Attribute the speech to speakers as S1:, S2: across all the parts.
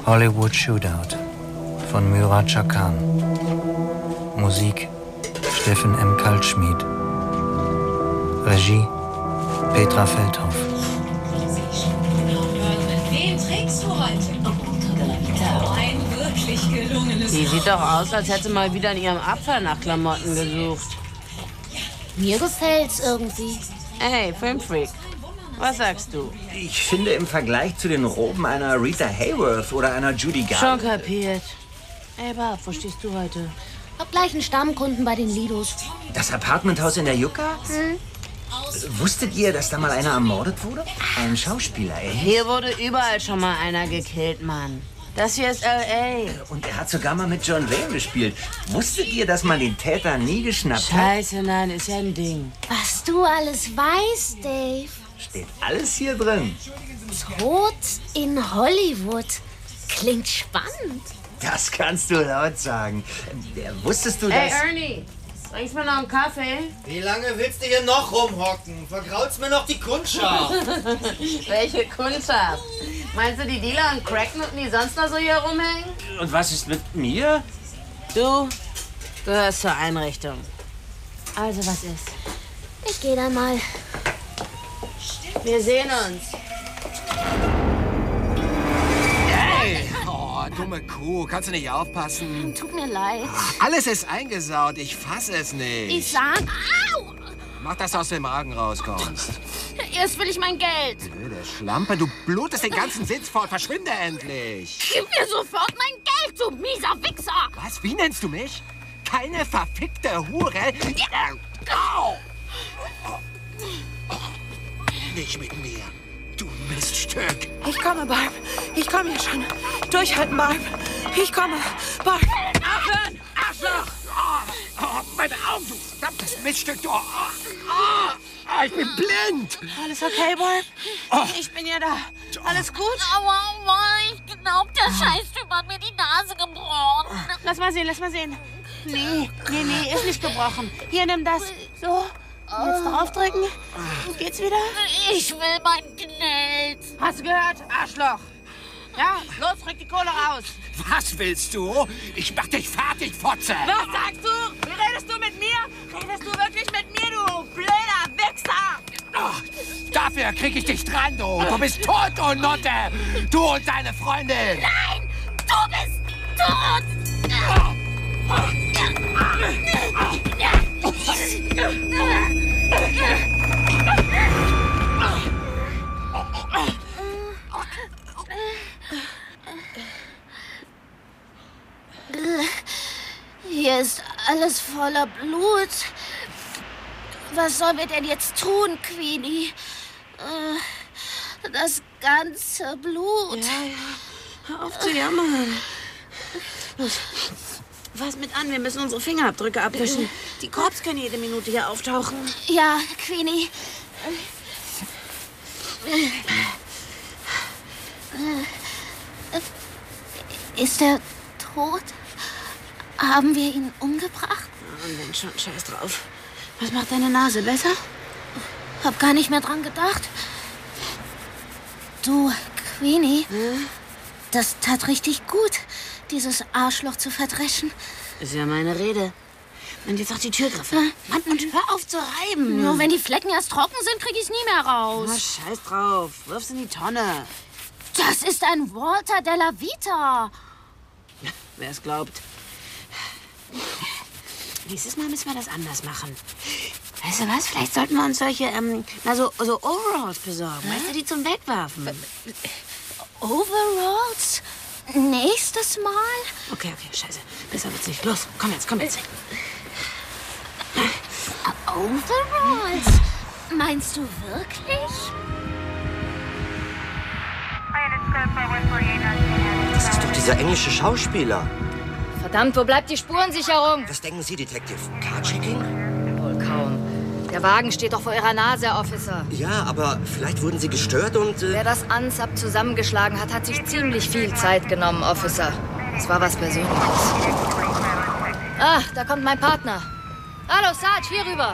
S1: Hollywood Shootout von Murat Chakhan. Musik Steffen M. Kaltschmied. Regie Petra Feldhoff.
S2: Wen trägst du heute? Ein wirklich gelungenes.
S3: Die sieht doch aus, als hätte sie mal wieder in ihrem Abfall nach Klamotten gesucht.
S4: Mir gefällt's irgendwie.
S3: Hey, Filmfreak, was sagst du?
S5: Ich finde im Vergleich zu den Roben einer Rita Hayworth oder einer Judy
S3: Schon
S5: Garland...
S3: kapiert. Ey, Barb, wo stehst du heute?
S4: Hab gleich einen Stammkunden bei den Lidos.
S5: Das Apartmenthaus in der Yucca? Wusstet ihr, dass da mal einer ermordet wurde? Ein Schauspieler, ey.
S3: Hier wurde überall schon mal einer gekillt, Mann. Das hier ist L.A.
S5: Und er hat sogar mal mit John Wayne gespielt. Wusstet ihr, dass man den Täter nie geschnappt hat?
S3: Scheiße, nein, ist ja ein Ding.
S4: Was du alles weißt, Dave.
S5: Steht alles hier drin.
S4: Tod in Hollywood. Klingt spannend.
S5: Das kannst du laut sagen. Wusstest du,
S3: Hey,
S5: dass...
S3: Ernie, bringst mir noch einen Kaffee?
S6: Wie lange willst du hier noch rumhocken? Vergraulst mir noch die Kundschaft.
S3: Welche Kundschaft? Meinst du die Dealer und Cracknutten, die sonst noch so hier rumhängen?
S5: Und was ist mit mir?
S3: Du gehörst zur Einrichtung. Also, was ist?
S4: Ich geh dann mal.
S3: Wir sehen uns.
S6: Hey! Oh, dumme Kuh. Kannst du nicht aufpassen?
S4: Tut mir leid.
S6: Alles ist eingesaut. Ich fass es nicht.
S4: Ich sag, au!
S6: Mach, dass du aus dem Magen rauskommst.
S4: Erst will ich mein Geld.
S6: Blöde Schlampe, du blutest den ganzen Sitz voll. Verschwinde endlich.
S4: Gib mir sofort mein Geld, du mieser Wichser.
S6: Was? Wie nennst du mich? Keine verfickte Hure? Au! Nicht mit mir, du Miststück.
S7: Ich komme, Barb. Ich komme hier schon. Durchhalten, Barb. Ich komme. Barb.
S6: Aufhören! Arschloch! Oh, meine Augen, du verdammtes Miststück, du! Ich bin blind!
S3: Alles okay, Barb? Ich bin ja da. Alles gut?
S4: Aua, aua, ich glaub, der Scheißtyp hat mir die Nase gebrochen.
S3: Lass mal sehen. Nee, ist nicht gebrochen. Hier, nimm das. So. Jetzt draufdrücken. Geht's wieder?
S4: Ich will mein Geld.
S3: Hast du gehört, Arschloch? Ja, los, rück die Kohle raus.
S6: Was willst du? Ich mach dich fertig, Fotze!
S3: Was sagst du? Wie redest du mit mir? Redest du wirklich mit mir, du blöder Wichser?
S6: Ach, dafür krieg ich dich dran, du! Du bist tot, du Nutte! Du und deine Freundin!
S4: Nein, du bist tot. Hier ist alles voller Blut. Was sollen wir denn jetzt tun, Queenie? Das ganze Blut.
S3: Ja. Hör auf zu jammern. Los, fass mit an, wir müssen unsere Fingerabdrücke abwischen. Die Korps können jede Minute hier auftauchen.
S4: Ja, Queenie. Ist er tot? Haben wir ihn umgebracht?
S3: Und wenn schon, scheiß drauf. Was macht deine Nase besser?
S4: Hab gar nicht mehr dran gedacht. Du, Queenie, das tat richtig gut, dieses Arschloch zu verdreschen.
S3: Ist ja meine Rede. Und jetzt auch die Türgriffe. Mann, und hör auf zu reiben.
S4: Nur wenn die Flecken erst trocken sind, krieg ich's nie mehr raus.
S3: Na, scheiß drauf. Wirf's in die Tonne.
S4: Das ist ein Walter della Vita.
S3: Wer es glaubt. Nächstes Mal müssen wir das anders machen. Weißt du was? Vielleicht sollten wir uns solche, so Overalls besorgen. Weißt du, die zum Wegwerfen.
S4: Overalls? Nächstes Mal?
S3: Okay, scheiße. Besser wird's nicht. Los, komm jetzt.
S4: Overalls? Meinst du wirklich?
S8: Das ist doch dieser englische Schauspieler.
S9: Verdammt, wo bleibt die Spurensicherung?
S8: Was denken Sie, Detective? Carjacking?
S9: Wohl kaum. Der Wagen steht doch vor Ihrer Nase, Officer.
S8: Ja, aber vielleicht wurden Sie gestört und...
S9: Wer das ANSAP zusammengeschlagen hat, hat sich ziemlich viel Zeit genommen, Officer. Das war was Persönliches. Ah, da kommt mein Partner. Hallo, Sarge, hier rüber.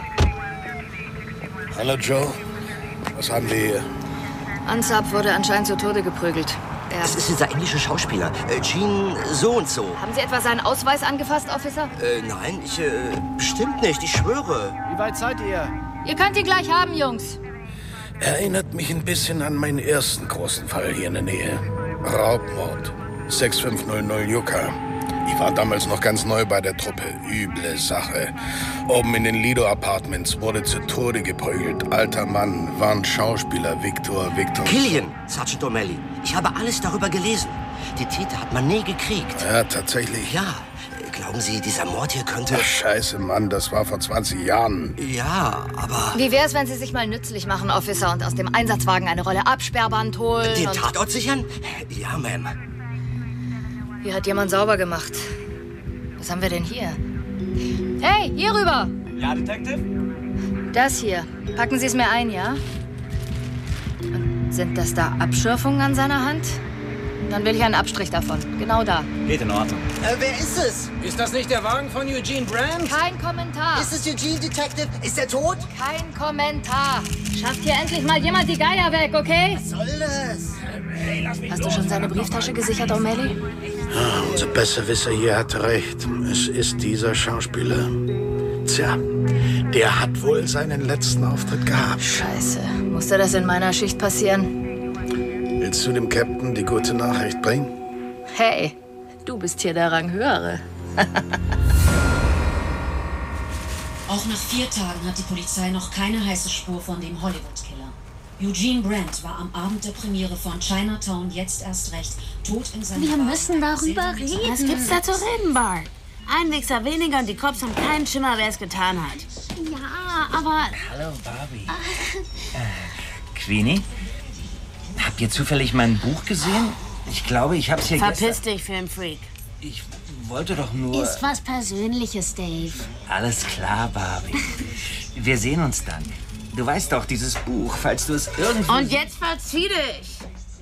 S10: Hallo, Joe. Was haben wir hier?
S9: ANSAP wurde anscheinend zu Tode geprügelt. er?
S8: Es ist dieser englische Schauspieler, Gene so und so.
S9: Haben Sie etwa seinen Ausweis angefasst, Officer?
S8: Nein, bestimmt nicht, ich schwöre.
S10: Wie weit seid ihr?
S9: Ihr könnt ihn gleich haben, Jungs.
S11: Erinnert mich ein bisschen an meinen ersten großen Fall hier in der Nähe. Raubmord. 6500 Yucca. Ich war damals noch ganz neu bei der Truppe. Üble Sache. Oben in den Lido Apartments wurde zu Tode geprügelt. Alter Mann, war ein Schauspieler, Victor.
S8: Killian, Sergeant O'Malley. Ich habe alles darüber gelesen. Die Täter hat man nie gekriegt.
S11: Ja, tatsächlich.
S8: Ja. Glauben Sie, dieser Mord hier könnte...
S11: Ach, Scheiße, Mann, das war vor 20 Jahren.
S8: Ja, aber...
S9: Wie wär's, wenn Sie sich mal nützlich machen, Officer, und aus dem Einsatzwagen eine Rolle Absperrband holen?
S8: Den Tatort sichern? Ja, Ma'am.
S9: Hier hat jemand sauber gemacht. Was haben wir denn hier? Hey, hier rüber!
S10: Ja, Detective?
S9: Das hier. Packen Sie es mir ein, ja? Und sind das da Abschürfungen an seiner Hand? Dann will ich einen Abstrich davon. Genau da.
S10: Geht in Ordnung.
S12: Wer ist es?
S10: Ist das nicht der Wagen von Eugene Brand?
S9: Kein Kommentar.
S12: Ist es Eugene, Detective? Ist er tot?
S9: Kein Kommentar. Schafft hier endlich mal jemand die Geier weg, okay?
S12: Was soll das?
S9: Hast du schon seine Brieftasche gesichert, O'Malley?
S11: Ah, unser Besserwisser hier hat recht. Es ist dieser Schauspieler. Tja, der hat wohl seinen letzten Auftritt gehabt.
S9: Scheiße. Musste das in meiner Schicht passieren?
S11: Willst du dem Captain die gute Nachricht bringen?
S9: Hey, du bist hier der Ranghöhere.
S2: Auch nach 4 Tagen hat die Polizei noch keine heiße Spur von dem Hollywood-Killer. Eugene Brand war am Abend der Premiere von Chinatown jetzt erst recht tot in seinem
S4: Wir müssen darüber reden.
S3: Was gibt's da zu reden, Bart? Ein Wichser weniger und die Cops haben keinen Schimmer, wer es getan hat.
S4: Ja, aber...
S5: Hallo, Barbie. Queenie? Habt ihr zufällig mein Buch gesehen? Ich glaube, ich hab's hier
S3: Verpiss dich, Filmfreak.
S5: Ich wollte doch nur...
S4: Ist was Persönliches, Dave.
S5: Alles klar, Barbie. Wir sehen uns dann. Du weißt doch, dieses Buch, falls du es irgendwie...
S3: Und jetzt verzieh dich!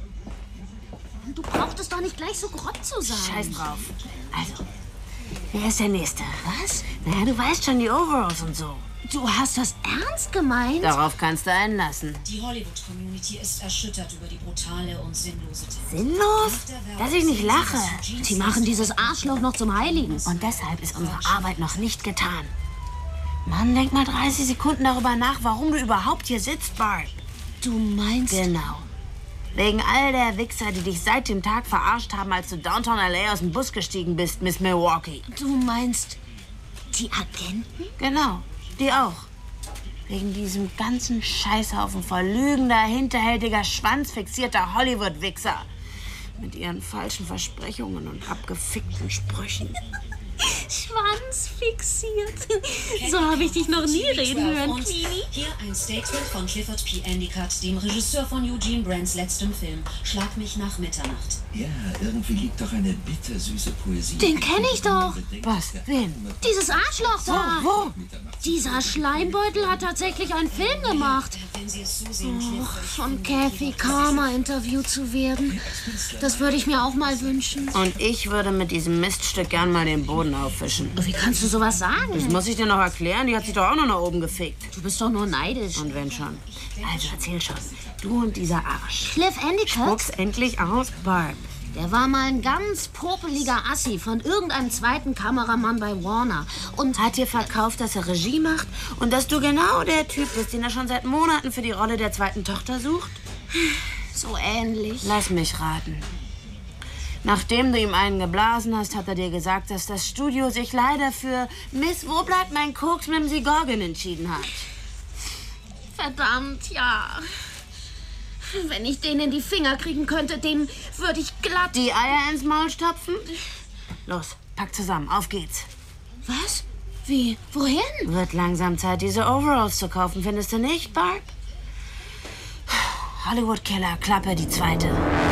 S4: Du brauchtest doch nicht gleich so grob zu sein.
S3: Scheiß drauf. Also, wer ist der Nächste?
S4: Was?
S3: Naja, du weißt schon, die Overalls und so.
S4: Du hast das ernst gemeint?
S3: Darauf kannst du einlassen.
S2: Die Hollywood-Community ist erschüttert über die brutale und sinnlose Tat.
S3: Sinnlos? Dass ich nicht lache.
S4: Sie machen dieses Arschloch noch zum Heiligen.
S3: Und deshalb ist unsere Arbeit noch nicht getan. Mann, denk mal 30 Sekunden darüber nach, warum du überhaupt hier sitzt, Bart.
S4: Du meinst...
S3: Genau. Wegen all der Wichser, die dich seit dem Tag verarscht haben, als du Downtown LA aus dem Bus gestiegen bist, Miss Milwaukee.
S4: Du meinst die Agenten?
S3: Genau, die auch. Wegen diesem ganzen Scheißhaufen verlügender, hinterhältiger, schwanzfixierter Hollywood-Wichser. Mit ihren falschen Versprechungen und abgefickten Sprüchen.
S4: Schwanzfixiert. So habe ich dich noch nie reden hören, Queenie.
S2: Hier ein Statement von Clifford P. Endicott, dem Regisseur von Eugene Brands letztem Film Schlag mich nach Mitternacht.
S13: Ja, irgendwie liegt doch eine bittersüße Poesie.
S4: Den kenne ich doch.
S3: Was? Wen?
S4: Dieses Arschloch da.
S3: Wo?
S4: Dieser Schleimbeutel hat tatsächlich einen Film gemacht.
S2: Wenn Sie es so sehen,
S4: Von Kathy Karma interviewt zu werden. Das würde ich mir auch mal wünschen.
S3: Und ich würde mit diesem Miststück gern mal den Boden auffischen.
S4: Wie kannst du sowas sagen?
S3: Das muss ich dir noch erklären. Die hat sich doch auch noch nach oben gefickt.
S4: Du bist doch nur neidisch.
S3: Und wenn schon. Also erzähl schon. Du und dieser Arsch.
S4: Cliff Endicott?
S3: Spuck's endlich aus, Barb.
S4: Der war mal ein ganz popeliger Assi von irgendeinem zweiten Kameramann bei Warner. Und
S3: hat dir verkauft, dass er Regie macht und dass du genau der Typ bist, den er schon seit Monaten für die Rolle der zweiten Tochter sucht?
S4: So ähnlich.
S3: Lass mich raten. Nachdem du ihm einen geblasen hast, hat er dir gesagt, dass das Studio sich leider für Miss Wo bleibt mein Koks mit dem Sigorgen entschieden hat.
S4: Verdammt, ja. Wenn ich den in die Finger kriegen könnte, dem würde ich glatt...
S3: Die Eier ins Maul stopfen? Los, pack zusammen, auf geht's.
S4: Was? Wie? Wohin?
S3: Wird langsam Zeit, diese Overalls zu kaufen, findest du nicht, Barb? Hollywood-Killer, Klappe, die zweite.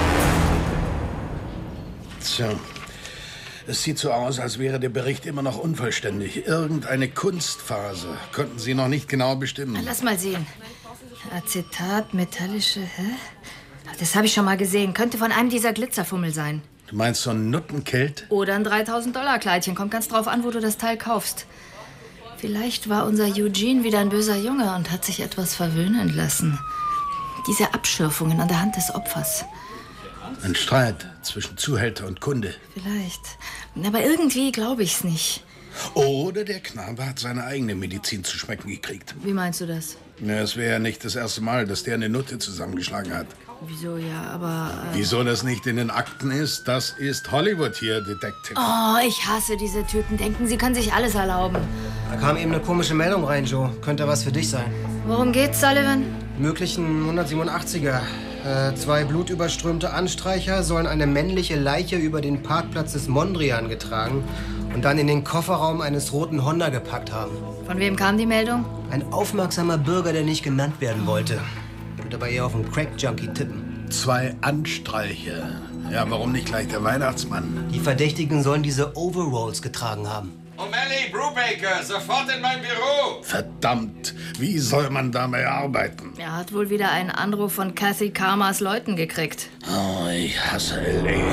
S11: Tja, es sieht so aus, als wäre der Bericht immer noch unvollständig. Irgendeine Kunstphase konnten Sie noch nicht genau bestimmen.
S9: Lass mal sehen. Acetat, metallische, Das habe ich schon mal gesehen. Könnte von einem dieser Glitzerfummel sein.
S11: Du meinst so ein Nuttenkilt?
S9: Oder ein 3.000-$-Kleidchen. Kommt ganz drauf an, wo du das Teil kaufst. Vielleicht war unser Eugene wieder ein böser Junge und hat sich etwas verwöhnen lassen. Diese Abschürfungen an der Hand des Opfers.
S11: Ein Streit zwischen Zuhälter und Kunde.
S9: Vielleicht. Aber irgendwie glaube ich's nicht.
S11: Oder der Knabe hat seine eigene Medizin zu schmecken gekriegt.
S9: Wie meinst du das?
S11: Ja, es wäre ja nicht das erste Mal, dass der eine Nutte zusammengeschlagen hat.
S9: Wieso ja, aber...
S11: Wieso das nicht in den Akten ist, das ist Hollywood hier, Detective.
S9: Oh, ich hasse diese Typen. Denken, sie können sich alles erlauben.
S10: Da kam eben eine komische Meldung rein, Joe. Könnte was für dich sein.
S9: Worum geht's, Sullivan?
S10: Möglichen 187er. 2 blutüberströmte Anstreicher sollen eine männliche Leiche über den Parkplatz des Mondrian getragen und dann in den Kofferraum eines roten Honda gepackt haben.
S9: Von wem kam die Meldung?
S10: Ein aufmerksamer Bürger, der nicht genannt werden wollte. Würde aber eher auf einen Crack-Junkie tippen.
S11: 2 Anstreicher. Ja, warum nicht gleich der Weihnachtsmann?
S10: Die Verdächtigen sollen diese Overalls getragen haben.
S14: O'Malley, Brubaker, sofort in mein Büro!
S11: Verdammt, wie soll man dabei arbeiten?
S9: Er hat wohl wieder einen Anruf von Kathy Karmas Leuten gekriegt.
S11: Oh, ich hasse L.A.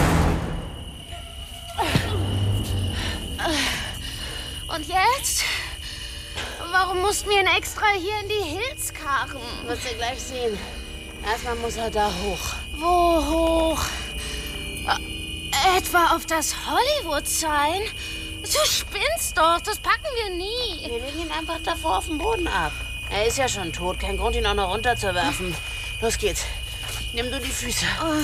S4: Und jetzt? Warum mussten wir ihn extra hier in die Hills karren?
S3: Wirst du gleich sehen. Erstmal muss er da hoch.
S4: Wo hoch? Etwa auf das Hollywood-Sign? Du spinnst doch, das packen wir nie.
S3: Wir legen ihn einfach davor auf den Boden ab. Er ist ja schon tot, kein Grund, ihn auch noch runterzuwerfen. Los geht's. Nimm du die Füße.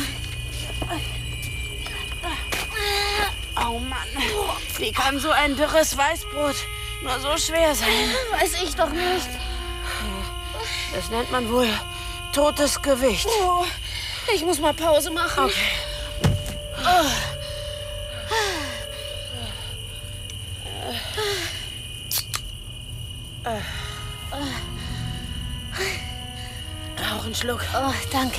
S3: Oh Mann, wie kann so ein dürres Weißbrot nur so schwer sein?
S4: Weiß ich doch nicht.
S3: Das nennt man wohl totes Gewicht.
S4: Oh, ich muss mal Pause machen.
S3: Okay. Auch einen Schluck.
S4: Oh, danke.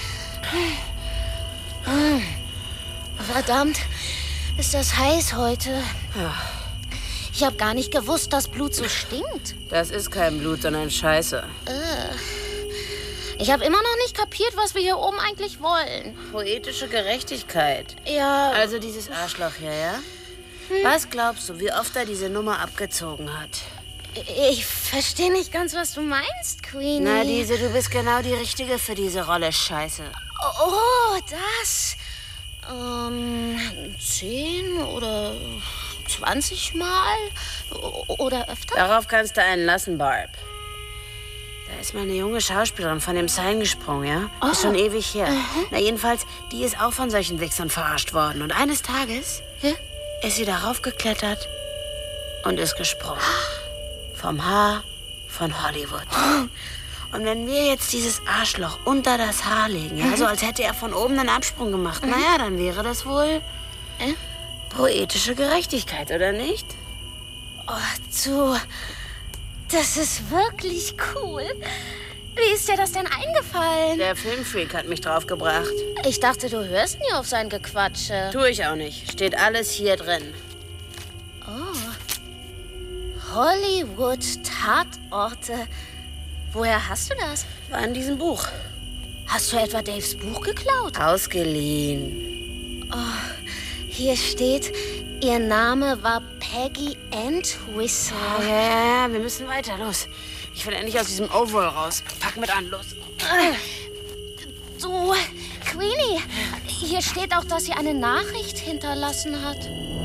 S4: Verdammt, ist das heiß heute.
S3: Ja.
S4: Ich habe gar nicht gewusst, dass Blut so stinkt.
S3: Das ist kein Blut, sondern Scheiße.
S4: Ich habe immer noch nicht kapiert, was wir hier oben eigentlich wollen.
S3: Poetische Gerechtigkeit.
S4: Ja.
S3: Also dieses Arschloch hier, ja? Was glaubst du, wie oft er diese Nummer abgezogen hat?
S4: Ich verstehe nicht ganz, was du meinst, Queenie.
S3: Na, du bist genau die Richtige für diese Rolle, Scheiße.
S4: Oh, das. 10 oder 20 Mal? Oder öfter?
S3: Darauf kannst du einen lassen, Barb. Da ist mal eine junge Schauspielerin von dem Sign gesprungen, ja?
S4: Oh.
S3: Ist schon ewig her. Na, jedenfalls, die ist auch von solchen Wichsern verarscht worden. Und eines Tages ist sie darauf geklettert und ist gesprungen. Vom Haar von Hollywood. Und wenn wir jetzt dieses Arschloch unter das Haar legen, ja, so als hätte er von oben einen Absprung gemacht, naja, dann wäre das wohl poetische Gerechtigkeit, oder nicht?
S4: Oh, das ist wirklich cool. Wie ist dir das denn eingefallen?
S3: Der Filmfreak hat mich draufgebracht.
S4: Ich dachte, du hörst nie auf sein Gequatsche.
S3: Tu ich auch nicht. Steht alles hier drin.
S4: Oh. Hollywood-Tatorte. Woher hast du das?
S3: War in diesem Buch.
S4: Hast du etwa Daves Buch geklaut?
S3: Ausgeliehen.
S4: Oh, hier steht, ihr Name war Peggy Entwistle.
S3: Ja, wir müssen weiter. Los. Ich will endlich aus diesem Overall raus. Pack mit an, los.
S4: Du, Queenie, hier steht auch, dass sie eine Nachricht hinterlassen hat.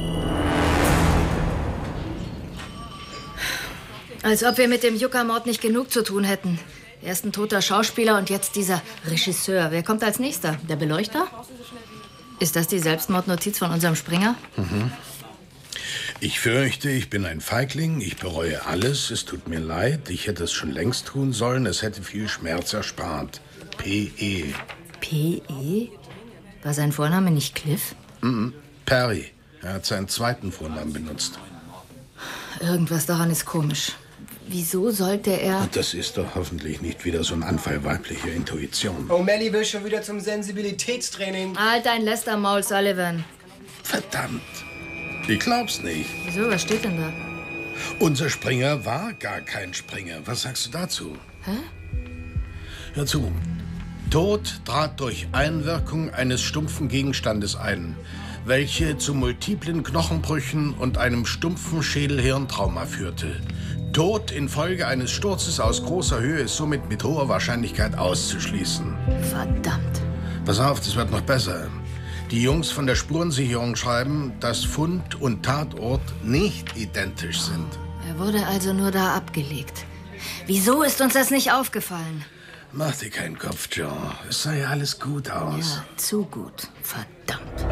S9: Als ob wir mit dem Yucca-Mord nicht genug zu tun hätten. Erst ein toter Schauspieler und jetzt dieser Regisseur. Wer kommt als nächster? Der Beleuchter? Ist das die Selbstmordnotiz von unserem Springer?
S11: Mhm. Ich fürchte, ich bin ein Feigling. Ich bereue alles. Es tut mir leid. Ich hätte es schon längst tun sollen. Es hätte viel Schmerz erspart. P.E.
S9: P.E.? War sein Vorname nicht Cliff?
S11: Mhm. Perry. Er hat seinen zweiten Vornamen benutzt.
S9: Irgendwas daran ist komisch. Wieso sollte er...
S11: Und das ist doch hoffentlich nicht wieder so ein Anfall weiblicher Intuition.
S10: O'Malley will schon wieder zum Sensibilitätstraining.
S9: Halt dein Lästermaul, Sullivan.
S11: Verdammt. Ich glaub's nicht.
S9: Wieso? Was steht denn da?
S11: Unser Springer war gar kein Springer. Was sagst du dazu?
S9: Hä?
S11: Hör zu. Tod trat durch Einwirkung eines stumpfen Gegenstandes ein, welche zu multiplen Knochenbrüchen und einem stumpfen Schädelhirntrauma führte. Tod infolge eines Sturzes aus großer Höhe ist somit mit hoher Wahrscheinlichkeit auszuschließen.
S9: Verdammt.
S11: Pass auf, das wird noch besser. Die Jungs von der Spurensicherung schreiben, dass Fund und Tatort nicht identisch sind.
S9: Er wurde also nur da abgelegt. Wieso ist uns das nicht aufgefallen?
S11: Mach dir keinen Kopf, Joe. Es sah ja alles gut aus.
S9: Ja, zu gut. Verdammt.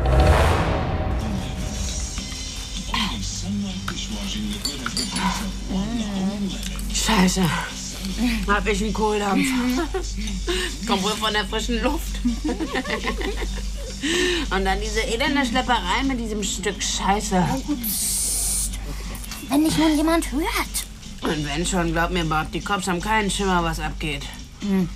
S3: Scheiße. Hab ich einen Kohldampf. Komm wohl von der frischen Luft. Und dann diese elende Schlepperei mit diesem Stück Scheiße.
S4: Wenn nicht nun jemand hört.
S3: Und wenn schon, glaub mir, Bob, die Cops haben keinen Schimmer, was abgeht. Und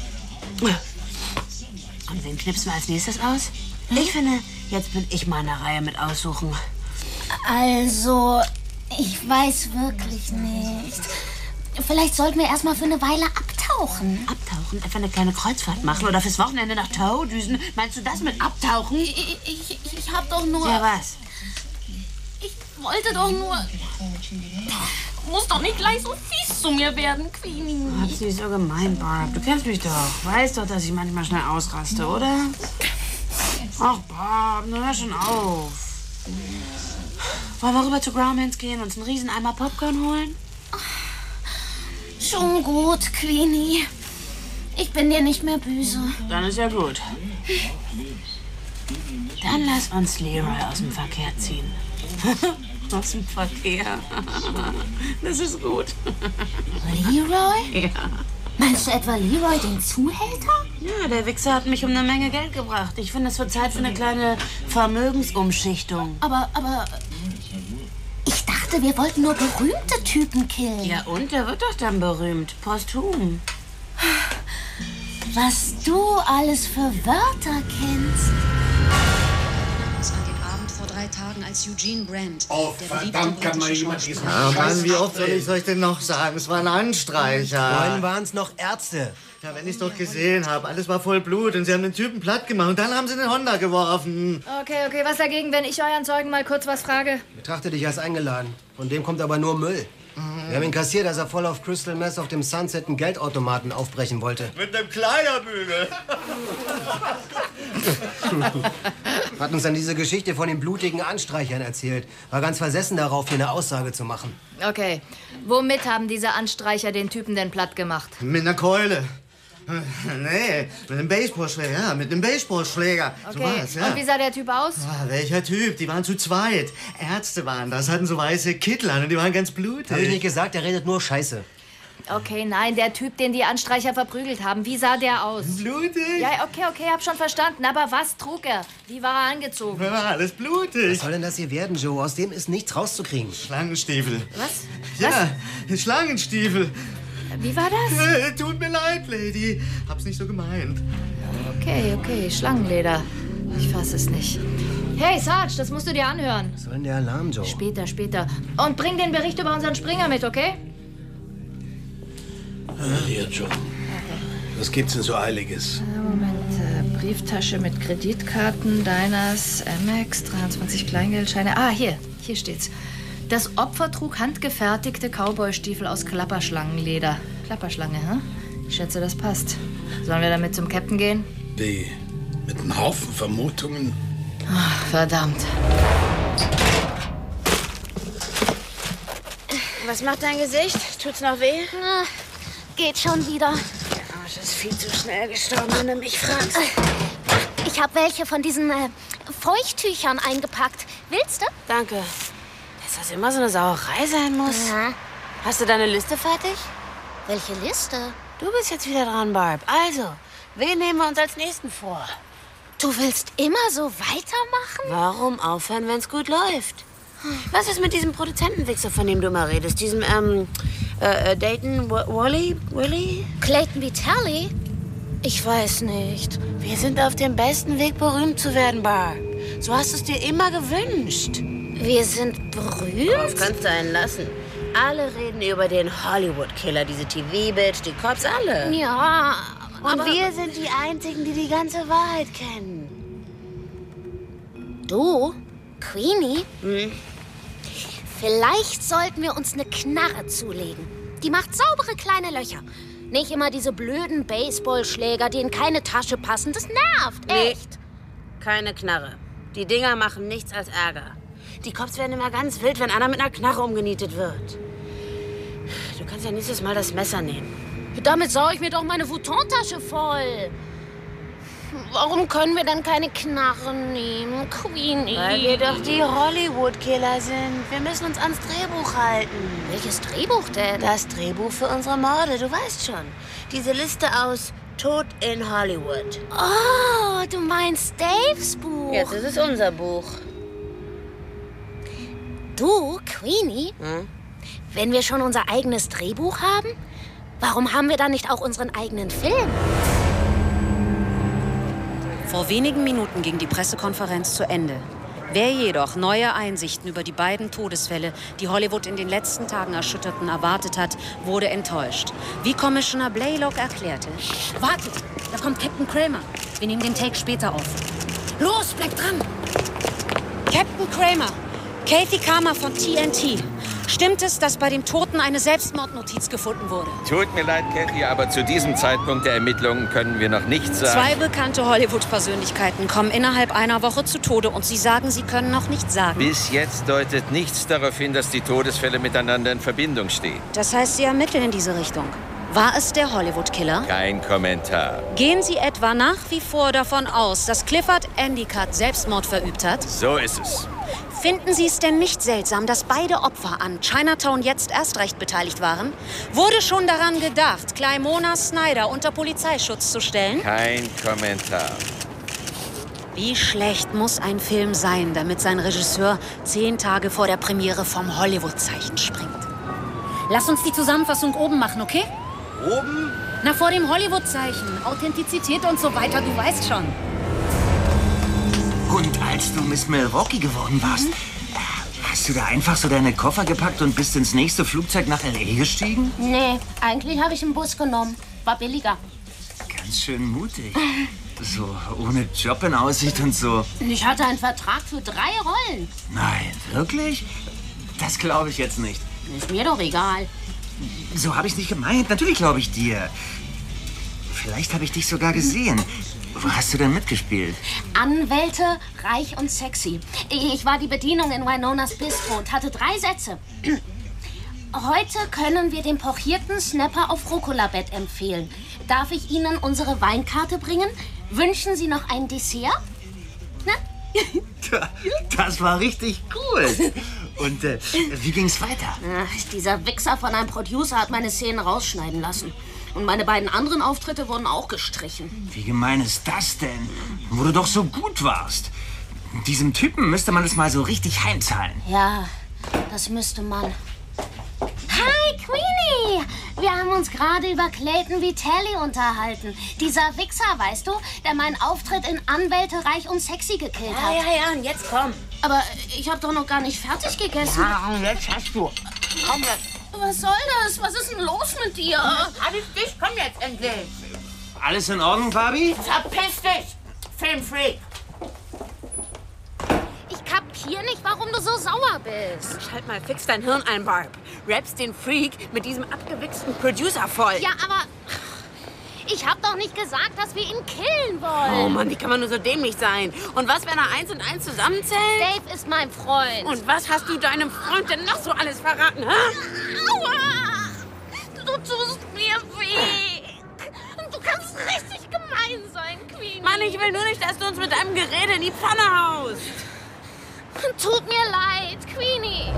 S3: wen knipsen wir als nächstes aus? Ich finde, jetzt bin ich mal in der Reihe mit aussuchen.
S4: Also, ich weiß wirklich nicht. Vielleicht sollten wir erstmal für eine Weile abtauchen.
S3: Abtauchen? Etwa eine kleine Kreuzfahrt machen oder fürs Wochenende nach Tao düsen? Meinst du das mit abtauchen?
S4: Ich hab doch nur...
S3: Ja, was?
S4: Ich wollte doch nur... Du musst doch nicht gleich so fies zu mir werden, Queenie.
S3: Hab's nicht so gemein, Barb. Du kennst mich doch. Weißt doch, dass ich manchmal schnell ausraste, oder? Ach, Barb, na hör schon auf. Wollen wir rüber zu Grauman's gehen und uns einen riesen Eimer Popcorn holen?
S4: Schon gut, Queenie. Ich bin dir nicht mehr böse.
S3: Dann ist ja gut. Dann lass uns Leroy aus dem Verkehr ziehen. Aus dem Verkehr. Das ist gut.
S4: Leroy?
S3: Ja.
S4: Meinst du etwa Leroy, den Zuhälter?
S3: Ja, der Wichser hat mich um eine Menge Geld gebracht. Ich finde, es wird Zeit für eine kleine Vermögensumschichtung.
S4: Aber... Ich dachte, wir wollten nur berühmte Typen killen.
S3: Ja, und? Der wird doch dann berühmt. Posthum.
S4: Was du alles für Wörter kennst.
S2: Uns an den Abend vor 3 Tagen, als Eugene Brand,
S11: Oh,
S2: der
S11: verdammt, kann mal jemand diesen
S12: Ja,
S11: Scheiß
S12: Mann, wie oft soll
S11: abdrehen?
S12: ich euch denn noch sagen? Es waren Anstreicher.
S10: Vorhin waren es noch Ärzte.
S12: Ja, wenn ich es doch gesehen habe. Alles war voll Blut und sie haben den Typen platt gemacht. Und dann haben sie den Honda geworfen.
S9: Okay, was dagegen, wenn ich euren Zeugen mal kurz was frage?
S10: Betrachte dich als eingeladen. Von dem kommt aber nur Müll. Wir haben ihn kassiert, als er voll auf Crystal Meth auf dem Sunset einen Geldautomaten aufbrechen wollte.
S12: Mit einem Kleiderbügel.
S10: Hat uns dann diese Geschichte von den blutigen Anstreichern erzählt. War ganz versessen darauf, hier eine Aussage zu machen.
S9: Okay, womit haben diese Anstreicher den Typen denn platt gemacht?
S12: Mit einer Keule. Nee, mit einem Baseballschläger. Ja, mit einem Baseballschläger. So
S9: Okay,
S12: war's, ja.
S9: und wie sah der Typ aus?
S12: Ah, welcher Typ? Die waren zu zweit. Ärzte waren das, hatten so weiße Kittel an und die waren ganz blutig.
S10: Hab ich nicht gesagt, der redet nur Scheiße.
S9: Okay, nein, der Typ, den die Anstreicher verprügelt haben, wie sah der aus?
S12: Blutig?
S9: Ja, okay, hab schon verstanden. Aber was trug er? Wie war er angezogen?
S12: Ja, alles blutig.
S10: Was soll denn das hier werden, Joe? Aus dem ist nichts rauszukriegen.
S12: Schlangenstiefel.
S9: Was?
S12: Ja, Schlangenstiefel.
S9: Wie war das?
S12: Tut mir leid, Lady. Hab's nicht so gemeint.
S9: Okay, Schlangenleder. Ich fass es nicht. Hey, Sarge, das musst du dir anhören.
S10: Was soll denn der Alarm, Joe?
S9: Später. Und bring den Bericht über unseren Springer mit, okay?
S11: Hier, Joe. Was gibt's denn so Eiliges?
S9: Moment, Brieftasche mit Kreditkarten, Diners, Amex, 23 Kleingeldscheine. Hier steht's. Das Opfer trug handgefertigte Cowboystiefel aus Klapperschlangenleder. Klapperschlange, hä? Ich schätze, das passt. Sollen wir damit zum Captain gehen?
S11: Wie? Mit einem Haufen Vermutungen?
S9: Ach, verdammt.
S3: Was macht dein Gesicht? Tut's noch weh?
S4: Geht schon wieder.
S3: Der Arsch ist viel zu schnell gestorben, wenn du mich fragst.
S4: Ich habe welche von diesen Feuchttüchern eingepackt. Willst du?
S3: Danke. Dass das immer so eine Sauerei sein muss.
S4: Ja.
S3: Hast du deine Liste fertig?
S4: Welche Liste?
S3: Du bist jetzt wieder dran, Barb. Also, wen nehmen wir uns als Nächsten vor?
S4: Du willst immer so weitermachen?
S3: Warum aufhören, wenn's gut läuft? Was ist mit diesem Produzentenwichser, von dem du immer redest? Diesem, Dayton Willie?
S4: Clayton Vitale? Ich weiß nicht.
S3: Wir sind auf dem besten Weg, berühmt zu werden, Barb. So hast du es dir immer gewünscht.
S4: Wir sind berühmt?
S3: Darauf kannst du einen lassen. Alle reden über den Hollywood-Killer, diese TV-Bitch, die Cops, alle.
S4: Ja,
S3: Und
S4: aber
S3: wir sind die Einzigen, die die ganze Wahrheit kennen.
S4: Du? Queenie? Vielleicht sollten wir uns eine Knarre zulegen. Die macht saubere kleine Löcher. Nicht immer diese blöden Baseballschläger, die in keine Tasche passen. Das nervt, echt.
S3: Keine Knarre. Die Dinger machen nichts als Ärger. Die Cops werden immer ganz wild, wenn einer mit einer Knarre umgenietet wird. Du kannst ja nächstes Mal das Messer nehmen.
S4: Damit saue ich mir doch meine Vuitton-Tasche voll. Warum können wir denn keine Knarren nehmen, Queenie?
S3: Weil wir doch die Hollywood-Killer sind. Wir müssen uns ans Drehbuch halten.
S4: Welches Drehbuch denn?
S3: Das Drehbuch für unsere Morde, du weißt schon. Diese Liste aus Tod in Hollywood.
S4: Oh, du meinst Daves Buch?
S3: Jetzt ist es unser Buch.
S4: Du, Queenie? Wenn wir schon unser eigenes Drehbuch haben, warum haben wir dann nicht auch unseren eigenen Film?
S2: Vor wenigen Minuten ging die Pressekonferenz zu Ende. Wer jedoch neue Einsichten über die beiden Todesfälle, die Hollywood in den letzten Tagen erschütterten, erwartet hat, wurde enttäuscht. Wie Commissioner Blaylock erklärte: Wartet, da kommt Captain Kramer. Wir nehmen den Take später auf. Los, bleibt dran! Captain Kramer, Kathy Karma von TNT. Stimmt es, dass bei dem Toten eine Selbstmordnotiz gefunden wurde?
S14: Tut mir leid, Kathy, aber zu diesem Zeitpunkt der Ermittlungen können wir noch nichts sagen.
S2: 2 bekannte Hollywood-Persönlichkeiten kommen innerhalb einer Woche zu Tode und Sie sagen, Sie können noch nichts sagen.
S14: Bis jetzt deutet nichts darauf hin, dass die Todesfälle miteinander in Verbindung stehen.
S2: Das heißt, Sie ermitteln in diese Richtung. War es der Hollywood-Killer?
S14: Kein Kommentar.
S2: Gehen Sie etwa nach wie vor davon aus, dass Clifford Endicott Selbstmord verübt hat?
S14: So ist es.
S2: Finden Sie es denn nicht seltsam, dass beide Opfer an Chinatown jetzt erst recht beteiligt waren? Wurde schon daran gedacht, Clymona Snyder unter Polizeischutz zu stellen?
S14: Kein Kommentar.
S2: Wie schlecht muss ein Film sein, damit sein Regisseur 10 Tage vor der Premiere vom Hollywood-Zeichen springt? Lass uns die Zusammenfassung oben machen, okay?
S14: Oben?
S2: Na, vor dem Hollywood-Zeichen. Authentizität und so weiter, du weißt schon.
S5: Und als du Miss Milwaukee geworden warst, hast du da einfach so deine Koffer gepackt und bist ins nächste Flugzeug nach L.A. gestiegen?
S4: Nee, eigentlich habe ich einen Bus genommen. War billiger.
S5: Ganz schön mutig. So ohne Job in Aussicht und so.
S4: Ich hatte einen Vertrag für 3 Rollen.
S5: Nein, wirklich? Das glaube ich jetzt nicht.
S4: Ist mir doch egal.
S5: So habe ich es nicht gemeint. Natürlich glaube ich dir. Vielleicht habe ich dich sogar gesehen. Wo hast du denn mitgespielt?
S4: Anwälte, reich und sexy. Ich war die Bedienung in Winonas Bistro und hatte 3 Sätze. Heute können wir den pochierten Snapper auf Rucola-Bett empfehlen. Darf ich Ihnen unsere Weinkarte bringen? Wünschen Sie noch ein Dessert? Na?
S5: Das war richtig cool. Und wie ging's weiter?
S4: Ach, dieser Wichser von einem Producer hat meine Szenen rausschneiden lassen. Und meine beiden anderen Auftritte wurden auch gestrichen.
S5: Wie gemein ist das denn? Wo du doch so gut warst. Diesem Typen müsste man es mal so richtig heimzahlen.
S4: Ja, das müsste man. Hi, Queenie! Wir haben uns gerade über Clayton Vitelli unterhalten. Dieser Wichser, weißt du, der meinen Auftritt in Anwälte, reich und sexy gekillt hat.
S3: Ja, und jetzt komm.
S4: Aber ich habe doch noch gar nicht fertig gegessen.
S3: Ja, und jetzt hast du. Komm jetzt.
S4: Was soll das? Was ist denn los mit dir?
S3: Alles dich, komm jetzt endlich.
S5: Alles in Ordnung, Fabi?
S3: Verpiss dich, Filmfreak.
S4: Ich kapier nicht, warum du so sauer bist.
S3: Schalt mal fix dein Hirn ein, Barb. Rappst den Freak mit diesem abgewichsten Producer voll.
S4: Ja, aber ich hab doch nicht gesagt, dass wir ihn killen wollen.
S3: Oh Mann, wie kann man nur so dämlich sein? Und was, wenn er 1 und 1 zusammenzählt?
S4: Dave ist mein Freund.
S3: Und was hast du deinem Freund denn noch so alles verraten, hä?
S4: Aua! Du tust mir weh. Du kannst richtig gemein sein, Queenie.
S3: Mann, ich will nur nicht, dass du uns mit deinem Gerede in die Pfanne haust.
S4: Tut mir leid, Queenie.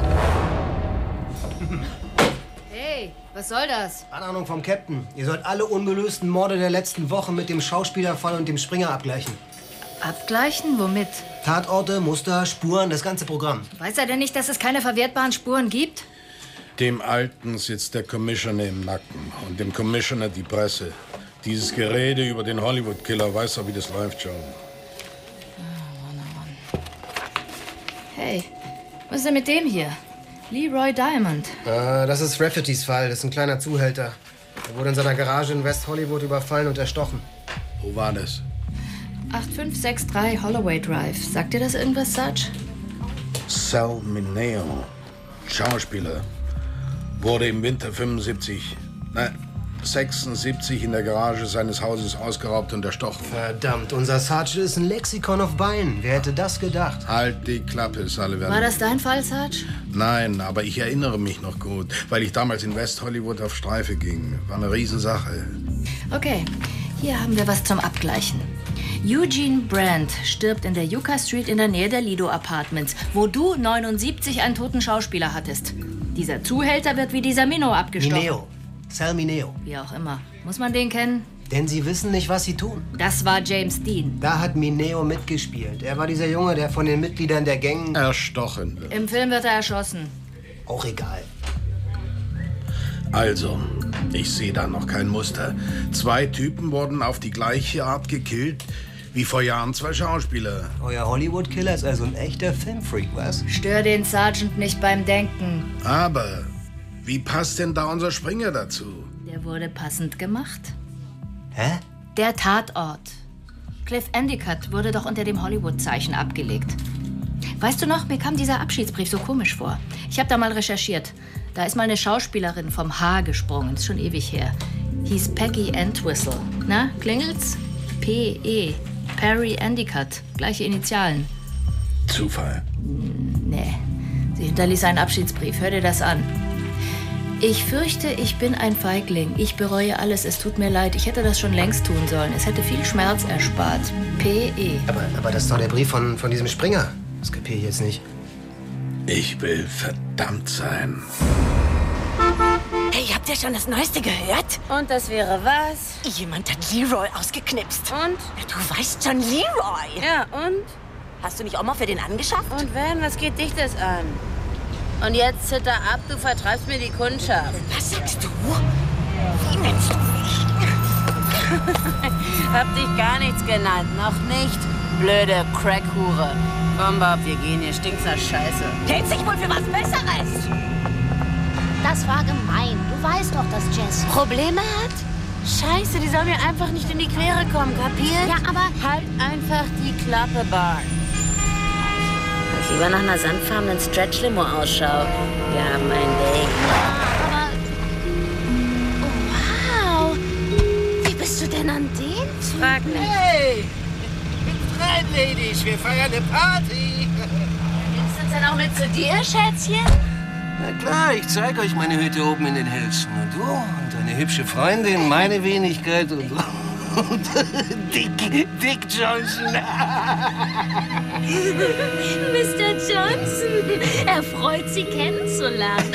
S9: Hey, was soll das?
S10: Anordnung vom Captain. Ihr sollt alle ungelösten Morde der letzten Woche mit dem Schauspielerfall und dem Springer abgleichen.
S9: Abgleichen? Womit?
S10: Tatorte, Muster, Spuren, das ganze Programm.
S9: Weiß er denn nicht, dass es keine verwertbaren Spuren gibt?
S11: Dem Alten sitzt der Commissioner im Nacken und dem Commissioner die Presse. Dieses Gerede über den Hollywood-Killer weiß er, wie das läuft schon.
S9: Hey, was ist denn mit dem hier? Leroy Diamond.
S10: Das ist Raffertys Fall. Das ist ein kleiner Zuhälter. Er wurde in seiner Garage in West Hollywood überfallen und erstochen.
S11: Wo war das?
S9: 8563 Holloway Drive. Sagt dir das irgendwas, Sarge?
S11: Sal Mineo, Schauspieler, wurde im Winter 75, 76 in der Garage seines Hauses ausgeraubt und erstochen.
S10: Verdammt, unser Sergeant ist ein Lexikon auf Beinen. Wer hätte das gedacht?
S11: Halt die Klappe, Sullivan.
S9: War das dein Fall, Sarge?
S11: Nein, aber ich erinnere mich noch gut, weil ich damals in West Hollywood auf Streife ging. War eine Riesensache.
S9: Okay, hier haben wir was zum Abgleichen. Eugene Brandt stirbt in der Yucca Street in der Nähe der Lido Apartments, wo du 79 einen toten Schauspieler hattest. Dieser Zuhälter wird wie dieser Mineo abgestochen.
S10: Mineo. Sal Mineo.
S9: Wie auch immer. Muss man den kennen?
S10: Denn sie wissen nicht, was sie tun.
S9: Das war James Dean.
S10: Da hat Mineo mitgespielt. Er war dieser Junge, der von den Mitgliedern der Gang
S11: erstochen wird.
S9: Im Film wird er erschossen.
S10: Auch egal.
S11: Also, ich sehe da noch kein Muster. 2 Typen wurden auf die gleiche Art gekillt wie vor Jahren 2 Schauspieler.
S10: Euer Hollywood-Killer ist also ein echter Filmfreak, was?
S9: Stör den Sergeant nicht beim Denken.
S11: Aber wie passt denn da unser Springer dazu?
S9: Der wurde passend gemacht.
S10: Hä?
S9: Der Tatort. Cliff Endicott wurde doch unter dem Hollywood-Zeichen abgelegt. Weißt du noch, mir kam dieser Abschiedsbrief so komisch vor. Ich habe da mal recherchiert. Da ist mal eine Schauspielerin vom Haar gesprungen. Ist schon ewig her. Hieß Peggy Entwistle. Na, klingelt's? P.E. Perry Endicott. Gleiche Initialen.
S11: Zufall?
S9: Nee. Sie hinterließ einen Abschiedsbrief. Hör dir das an. Ich fürchte, ich bin ein Feigling. Ich bereue alles. Es tut mir leid. Ich hätte das schon längst tun sollen. Es hätte viel Schmerz erspart. P.E.
S10: Aber das ist doch der Brief von diesem Springer. Das kapiere ich jetzt nicht.
S11: Ich will verdammt sein.
S3: Hey, habt ihr schon das Neueste gehört?
S7: Und das wäre was?
S3: Jemand hat Leroy ausgeknipst.
S7: Und?
S3: Du weißt schon, Leroy.
S7: Ja, und?
S3: Hast du nicht auch mal für den angeschafft?
S7: Und wenn, was geht dich das an? Und jetzt zitter ab, du vertreibst mir die Kundschaft.
S3: Was sagst du? Wie nennst du mich?
S7: Hab dich gar nichts genannt, noch nicht. Blöde Crackhure. Komm, Bob, wir gehen, hier stinkt's nach Scheiße.
S3: Hält sich wohl für was Besseres.
S4: Das war gemein. Du weißt doch, dass Jess
S7: Probleme hat? Scheiße, die soll mir einfach nicht in die Quere kommen, kapiert?
S4: Ja, aber...
S7: Halt einfach die Klappe, Bart. Das lieber nach einer sandfarbenen Stretch-Limo ausschaut. Wir haben ein Date.
S4: Aber... Oh, wow. Wie bist du denn an den?
S7: Frag nicht.
S6: Hey! Rein, Ladies, wir feiern eine Party.
S7: Nimmst du uns denn auch mit zu dir, Schätzchen?
S6: Na klar, ich zeig euch meine Hütte oben in den Hälsen. Und du und deine hübsche Freundin, meine Wenigkeit und Dick Johnson.
S4: Mr. Johnson, er freut Sie kennenzulernen.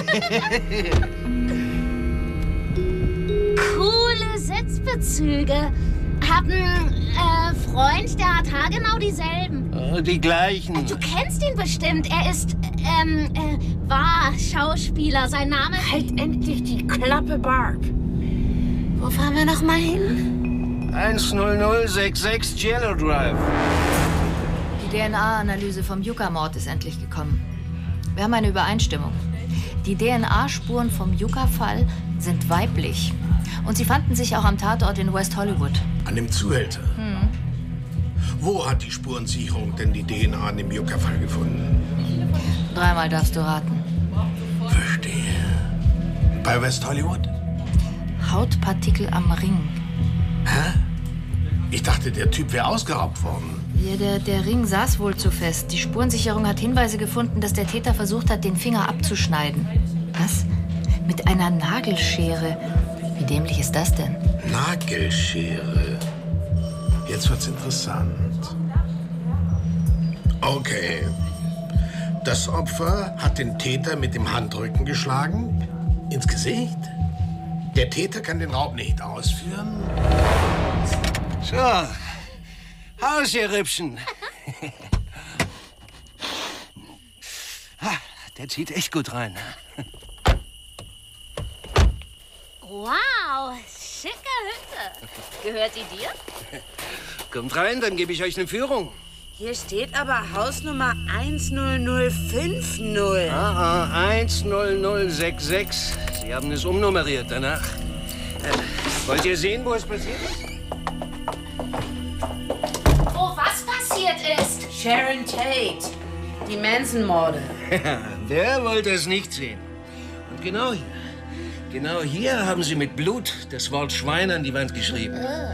S4: Coole Sitzbezüge. Hab einen Freund, der hat haargenau dieselben.
S6: Oh, die gleichen.
S4: Du kennst ihn bestimmt. Er ist, war Schauspieler. Sein Name...
S3: Halt endlich die Klappe, Barb. Wo fahren wir noch mal hin?
S6: 10066 Jello Drive.
S9: Die DNA-Analyse vom Yucca-Mord ist endlich gekommen. Wir haben eine Übereinstimmung. Die DNA-Spuren vom Yucca-Fall sind weiblich. Und sie fanden sich auch am Tatort in West Hollywood.
S11: An dem Zuhälter? Wo hat die Spurensicherung denn die DNA an dem Yucca-Fall gefunden?
S9: 3-mal darfst du raten.
S11: Verstehe. Bei West Hollywood?
S9: Hautpartikel am Ring.
S11: Hä? Ich dachte, der Typ wäre ausgeraubt worden.
S9: Ja, der Ring saß wohl zu fest. Die Spurensicherung hat Hinweise gefunden, dass der Täter versucht hat, den Finger abzuschneiden. Was? Mit einer Nagelschere. Wie dämlich ist das denn?
S11: Nagelschere. Jetzt wird's interessant. Okay. Das Opfer hat den Täter mit dem Handrücken geschlagen. Ins Gesicht. Der Täter kann den Raub nicht ausführen.
S6: So. Haus, ihr Rippchen. Der zieht echt gut rein.
S4: Wow, schicke Hütte. Gehört sie dir?
S6: Kommt rein, dann gebe ich euch eine Führung.
S7: Hier steht aber Hausnummer 10050.
S6: 10066. Sie haben es umnummeriert danach. Wollt ihr sehen, wo es passiert ist?
S4: Oh, was passiert ist?
S7: Sharon Tate. Die Manson-Morde.
S6: Wer wollte es nicht sehen? Und genau hier.
S15: Genau hier haben Sie mit Blut das Wort Schwein an die Wand geschrieben.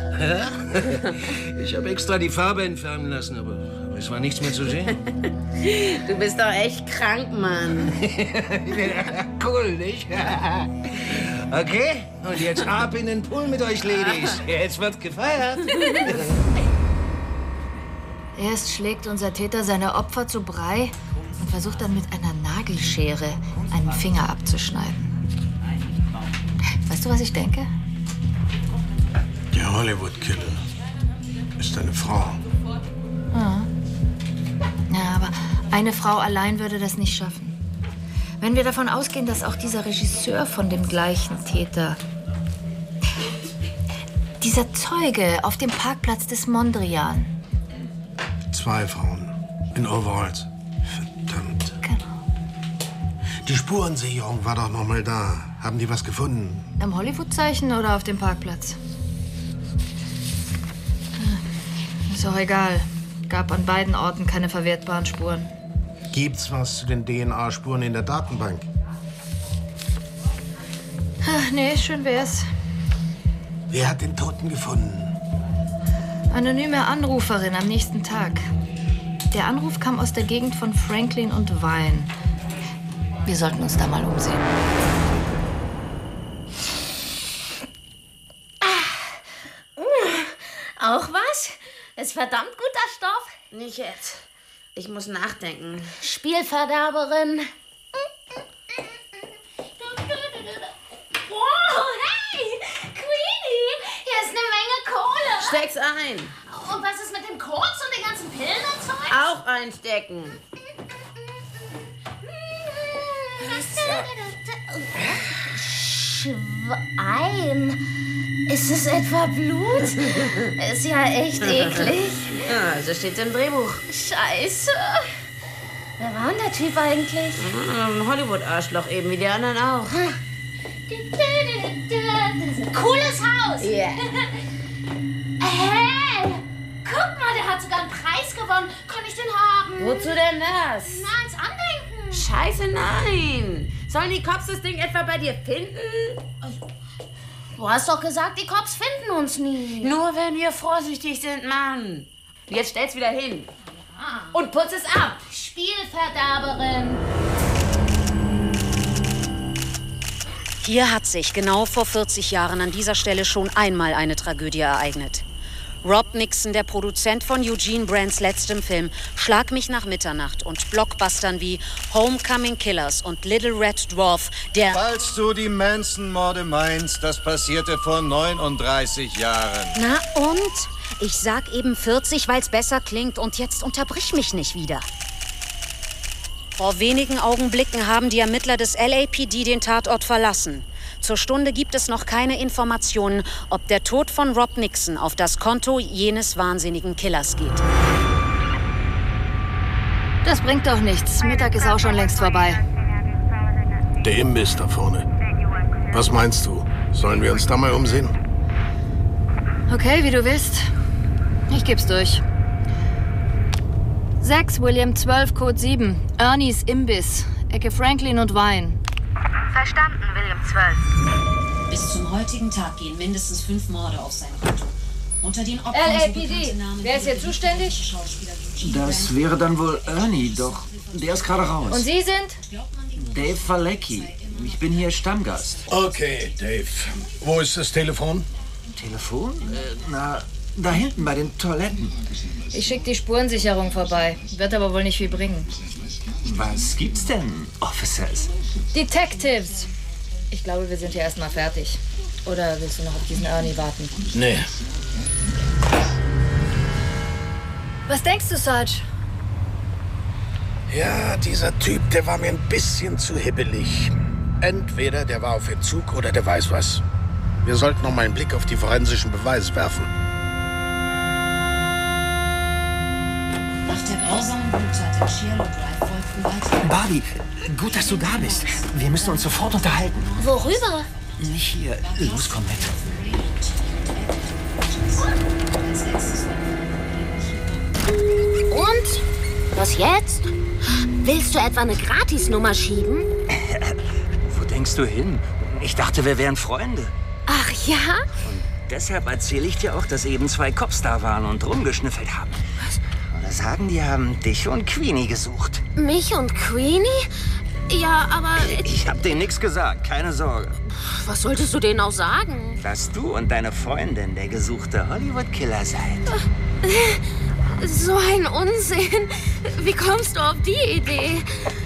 S15: Ich habe extra die Farbe entfernen lassen, aber es war nichts mehr zu sehen.
S3: Du bist doch echt krank, Mann.
S15: Cool, nicht? Okay, und jetzt ab in den Pool mit euch, Ladies. Jetzt wird gefeiert.
S9: Erst schlägt unser Täter seine Opfer zu Brei und versucht dann mit einer Nagelschere einen Finger abzuschneiden. Weißt du, was ich denke?
S11: Der Hollywood-Killer ist eine Frau.
S9: Ja. Ja, aber eine Frau allein würde das nicht schaffen. Wenn wir davon ausgehen, dass auch dieser Regisseur von dem gleichen Täter, dieser Zeuge auf dem Parkplatz des Mondrian.
S11: 2 Frauen in Overalls. Verdammt.
S9: Genau.
S11: Die Spurensicherung war doch noch mal da. Haben die was gefunden?
S9: Am Hollywood-Zeichen oder auf dem Parkplatz? Ist auch egal. Gab an beiden Orten keine verwertbaren Spuren.
S11: Gibt's was zu den DNA-Spuren in der Datenbank?
S9: Ach, nee, schön wär's.
S11: Wer hat den Toten gefunden?
S9: Anonyme Anruferin am nächsten Tag. Der Anruf kam aus der Gegend von Franklin und Vine. Wir sollten uns da mal umsehen.
S4: Auch was? Ist verdammt guter Stoff.
S3: Nicht jetzt. Ich muss nachdenken.
S4: Spielverderberin. Wow, hey! Queenie! Hier ist eine Menge Kohle.
S3: Steck's ein.
S4: Und was ist mit dem Koks und den ganzen Pillen und Zeug?
S3: Auch einstecken.
S4: Schwein? Ist es etwa Blut? Ist ja echt eklig.
S3: Ja, so steht's im Drehbuch.
S4: Scheiße. Wer war denn der Typ eigentlich?
S3: Ein Hollywood-Arschloch, eben wie die anderen auch.
S4: Cooles Haus.
S3: Yeah.
S4: Hey, guck mal, der hat sogar einen Preis gewonnen. Kann ich den haben?
S3: Wozu denn das?
S4: Na, als Andenken.
S3: Scheiße, nein. Sollen die Cops das Ding etwa bei dir finden?
S4: Du hast doch gesagt, die Cops finden uns nie.
S3: Nur wenn wir vorsichtig sind, Mann. Jetzt stell's wieder hin. Und putz es ab.
S4: Spielverderberin.
S2: Hier hat sich genau vor 40 Jahren an dieser Stelle schon einmal eine Tragödie ereignet. Rob Nixon, der Produzent von Eugene Brands letztem Film Schlag mich nach Mitternacht und Blockbustern wie Homecoming Killers und Little Red Dwarf, der...
S16: Falls du die Manson-Morde meinst, das passierte vor 39 Jahren.
S2: Na und? Ich sag eben 40, weil's besser klingt und jetzt unterbrich mich nicht wieder. Vor wenigen Augenblicken haben die Ermittler des LAPD den Tatort verlassen. Zur Stunde gibt es noch keine Informationen, ob der Tod von Rob Nixon auf das Konto jenes wahnsinnigen Killers geht.
S9: Das bringt doch nichts. Mittag ist auch schon längst vorbei.
S11: Der Imbiss da vorne. Was meinst du? Sollen wir uns da mal umsehen?
S9: Okay, wie du willst. Ich geb's durch. 6, William 12, Code 7. Ernies Imbiss. Ecke Franklin und Vine.
S17: Verstanden, William 12.
S2: Bis zum heutigen Tag gehen mindestens 5 Morde auf sein Konto. Unter den Opfern
S9: LAPD, wer ist hier zuständig?
S5: Das wäre dann wohl Ernie, doch der ist gerade raus.
S9: Und Sie sind?
S5: Dave Valecki. Ich bin hier Stammgast.
S11: Okay, Dave. Wo ist das Telefon?
S5: Telefon? Na, da hinten bei den Toiletten.
S9: Ich schicke die Spurensicherung vorbei. Wird aber wohl nicht viel bringen.
S5: Was gibt's denn, Officers?
S9: Detectives. Ich glaube, wir sind hier erstmal fertig. Oder willst du noch auf diesen Ernie warten?
S11: Nee.
S9: Was denkst du, Sarge?
S11: Ja, dieser Typ, der war mir ein bisschen zu hibbelig. Entweder der war auf Entzug oder der weiß was. Wir sollten noch mal einen Blick auf die forensischen Beweise werfen.
S2: Nach der grausamen Bluttat in Cielo Drive folgten weitere...
S5: Barbie, gut, dass du da bist. Wir müssen uns sofort unterhalten.
S4: Worüber?
S5: Nicht hier. Los, komm mit.
S4: Und? Was jetzt? Willst du etwa eine Gratisnummer schieben?
S5: Wo denkst du hin? Ich dachte, wir wären Freunde.
S4: Ach ja?
S5: Und deshalb erzähle ich dir auch, dass eben 2 Cops da waren und rumgeschnüffelt haben. Was? Oder sagen, die haben dich und Queenie gesucht.
S4: Mich und Queenie? Ja, aber...
S5: Ich hab denen nichts gesagt, keine Sorge.
S4: Was solltest du denen auch sagen?
S5: Dass du und deine Freundin der gesuchte Hollywood-Killer seid.
S4: So ein Unsinn. Wie kommst du auf die Idee?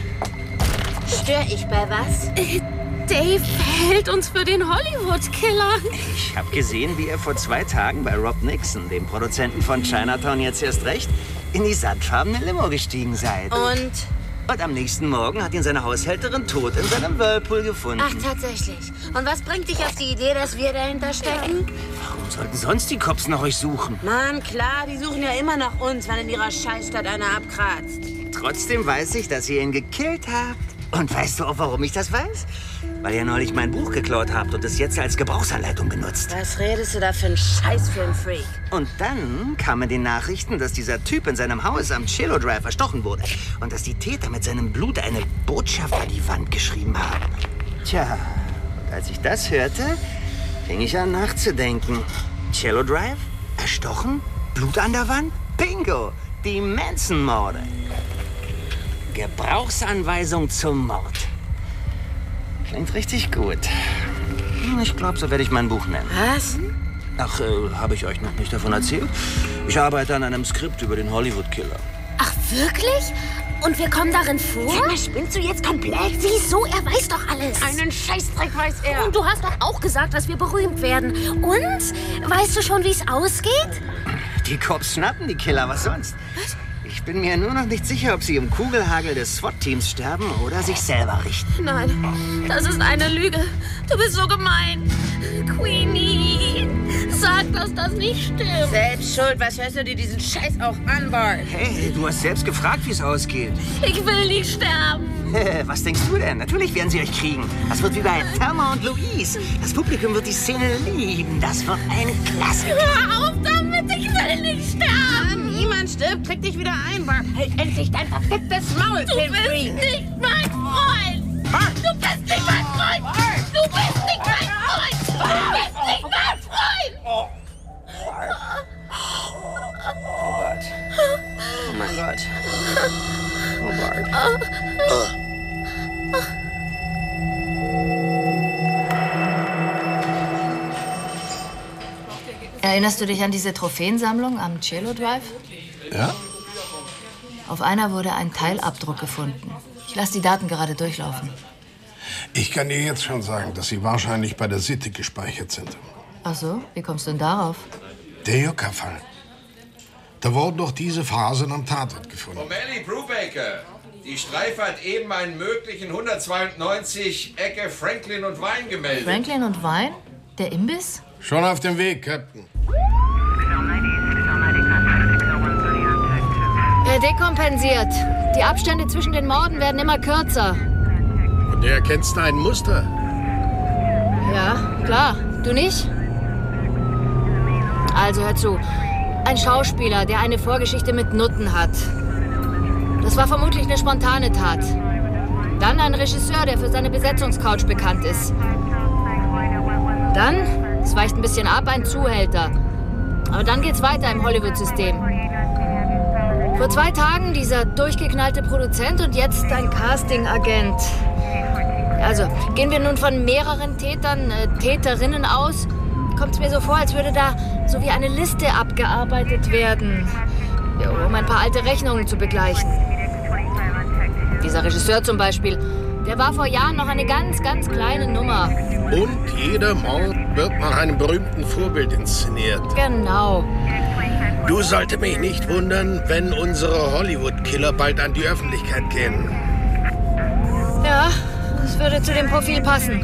S3: Stör ich bei was?
S4: Dave hält uns für den Hollywood-Killer.
S5: Ich hab gesehen, wie er vor 2 Tagen bei Rob Nixon, dem Produzenten von Chinatown jetzt erst recht, in die sandfarbene Limo gestiegen seid. Und am nächsten Morgen hat ihn seine Haushälterin tot in seinem Whirlpool gefunden.
S3: Ach, tatsächlich. Und was bringt dich auf die Idee, dass wir dahinter stecken?
S5: Warum sollten sonst die Cops nach euch suchen?
S3: Mann, klar, die suchen ja immer nach uns, wenn in ihrer Scheißstadt einer abkratzt.
S5: Trotzdem weiß ich, dass ihr ihn gekillt habt. Und weißt du auch, warum ich das weiß? Weil ihr neulich mein Buch geklaut habt und es jetzt als Gebrauchsanleitung benutzt.
S3: Was redest du da für ein Scheiß für ein Freak?
S5: Und dann kamen die Nachrichten, dass dieser Typ in seinem Haus am Cello Drive erstochen wurde. Und dass die Täter mit seinem Blut eine Botschaft an die Wand geschrieben haben. Tja, und als ich das hörte, fing ich an nachzudenken. Cello Drive? Erstochen? Blut an der Wand? Bingo! Die Manson-Morde. Gebrauchsanweisung zum Mord. Klingt richtig gut. Ich glaube, so werde ich mein Buch nennen.
S3: Was?
S5: Ach, habe ich euch noch nicht davon erzählt? Ich arbeite an einem Skript über den Hollywood-Killer.
S4: Ach, wirklich? Und wir kommen darin vor?
S3: Sag mal, spinnst du jetzt komplett?
S4: Wieso? Er weiß doch alles.
S3: Einen Scheißdreck weiß er.
S4: Und du hast doch auch gesagt, dass wir berühmt werden. Und? Weißt du schon, wie es ausgeht?
S5: Die Cops schnappen die Killer, was sonst?
S4: Was?
S5: Ich bin mir nur noch nicht sicher, ob sie im Kugelhagel des SWAT-Teams sterben oder sich selber richten.
S4: Nein, das ist eine Lüge. Du bist so gemein. Queenie, sag, dass das nicht stimmt.
S3: Selbst schuld. Was hörst du dir diesen Scheiß auch an, Bart?
S5: Hey, du hast selbst gefragt, wie es ausgeht.
S4: Ich will nicht sterben.
S5: Was denkst du denn? Natürlich werden sie euch kriegen. Das wird wie bei Thelma und Louise. Das Publikum wird die Szene lieben. Das wird ein Klassiker.
S4: Hör auf damit, ich will nicht sterben.
S3: Niemand stirbt, krieg dich wieder ein, Bart. Halt endlich dein verficktes Maul,
S4: Du bist nicht mein Freund.
S3: Bart.
S4: Du bist nicht mein Freund.
S3: Bart.
S4: Du bist nicht mein Freund. Du bist nicht mein Freund.
S5: Oh Bart. Oh mein Gott. Oh Bart.
S9: Erinnerst du dich an diese Trophäensammlung am Cello Drive?
S11: Ja?
S9: Auf einer wurde ein Teilabdruck gefunden. Ich lasse die Daten gerade durchlaufen.
S11: Ich kann dir jetzt schon sagen, dass sie wahrscheinlich bei der Sitte gespeichert sind.
S9: Ach so, wie kommst du denn darauf?
S11: Der Yucca-Fall. Da wurden doch diese Phasen am Tatort gefunden.
S14: O'Malley Brubaker. Die Streife hat eben einen möglichen 192 Ecke Franklin und Wein gemeldet.
S9: Franklin und Wein? Der Imbiss?
S11: Schon auf dem Weg, Captain.
S9: Er dekompensiert. Die Abstände zwischen den Morden werden immer kürzer.
S11: Und du erkennst ein Muster?
S9: Ja, klar. Du nicht? Also hör zu. Ein Schauspieler, der eine Vorgeschichte mit Nutten hat. Das war vermutlich eine spontane Tat. Dann ein Regisseur, der für seine Besetzungscouch bekannt ist. Dann, es weicht ein bisschen ab, ein Zuhälter. Aber dann geht's weiter im Hollywood-System. Vor 2 Tagen dieser durchgeknallte Produzent und jetzt ein Casting-Agent. Also, gehen wir nun von mehreren Tätern, Täterinnen aus, kommt es mir so vor, als würde da so wie eine Liste abgearbeitet werden, um ein paar alte Rechnungen zu begleichen. Dieser Regisseur zum Beispiel, der war vor Jahren noch eine ganz, ganz kleine Nummer.
S11: Und jeder Mord wird nach einem berühmten Vorbild inszeniert.
S9: Genau.
S11: Du sollte mich nicht wundern, wenn unsere Hollywood-Killer bald an die Öffentlichkeit gehen.
S9: Ja, das würde zu dem Profil passen.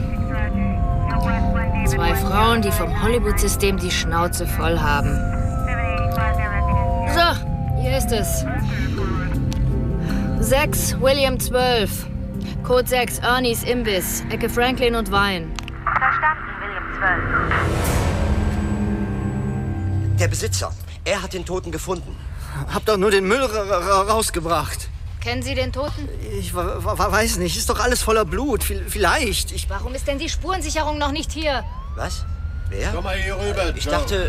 S9: 2 Frauen, die vom Hollywood-System die Schnauze voll haben. So, hier ist es. 6, William 12. Code 6, Ernie's Imbiss, Ecke Franklin und Wein.
S17: Verstanden, William 12.
S8: Der Besitzer. Er hat den Toten gefunden.
S12: Hab doch nur den Müll rausgebracht.
S9: Kennen Sie den Toten?
S5: Ich weiß nicht. Ist doch alles voller Blut. Vielleicht.
S9: Warum ist denn die Spurensicherung noch nicht hier?
S8: Was? Wer?
S11: Komm mal hier rüber,
S8: Ich
S11: Joe.
S8: dachte...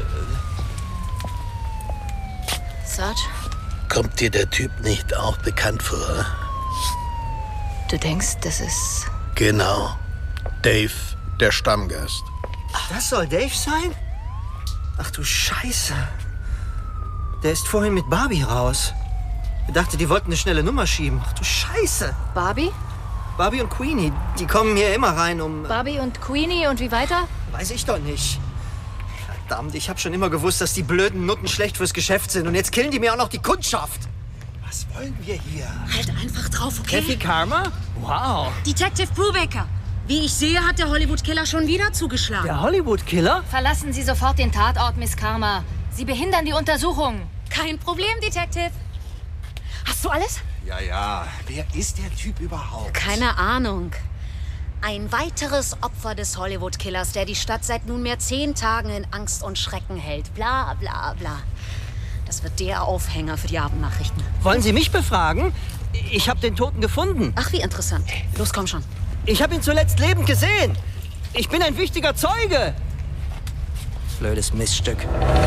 S9: Sarge,
S11: Kommt dir der Typ nicht auch bekannt vor?
S9: du denkst, das ist...
S11: Genau. Dave, der Stammgast.
S5: Das soll Dave sein? Ach du Scheiße. Der ist vorhin mit Barbie raus. Ich dachte, die wollten eine schnelle Nummer schieben. Ach du Scheiße.
S9: Barbie?
S5: Barbie und Queenie, die kommen hier immer rein, um...
S9: Barbie und Queenie und wie weiter?
S5: Weiß ich doch nicht. Verdammt, ich hab schon immer gewusst, dass die blöden Nutten schlecht fürs Geschäft sind. Und jetzt killen die mir auch noch die Kundschaft. Was wollen wir hier?
S2: Halt einfach drauf, okay?
S5: Kathy Karma? Wow.
S2: Detective Brubaker. Wie ich sehe, hat der Hollywood-Killer schon wieder zugeschlagen.
S5: Der Hollywood-Killer?
S9: Verlassen Sie sofort den Tatort, Miss Karma. Sie behindern die Untersuchung.
S2: Kein Problem, Detective. Hast du alles?
S16: Ja. Wer ist der Typ überhaupt?
S2: Keine Ahnung. Ein weiteres Opfer des Hollywood-Killers, der die Stadt seit nunmehr 10 Tagen in Angst und Schrecken hält. Bla, bla, bla. Das wird der Aufhänger für die Abendnachrichten.
S5: Wollen Sie mich befragen? Ich habe den Toten gefunden.
S2: Ach, wie interessant. Los, komm schon.
S5: Ich habe ihn zuletzt lebend gesehen. Ich bin ein wichtiger Zeuge. Blödes Miststück.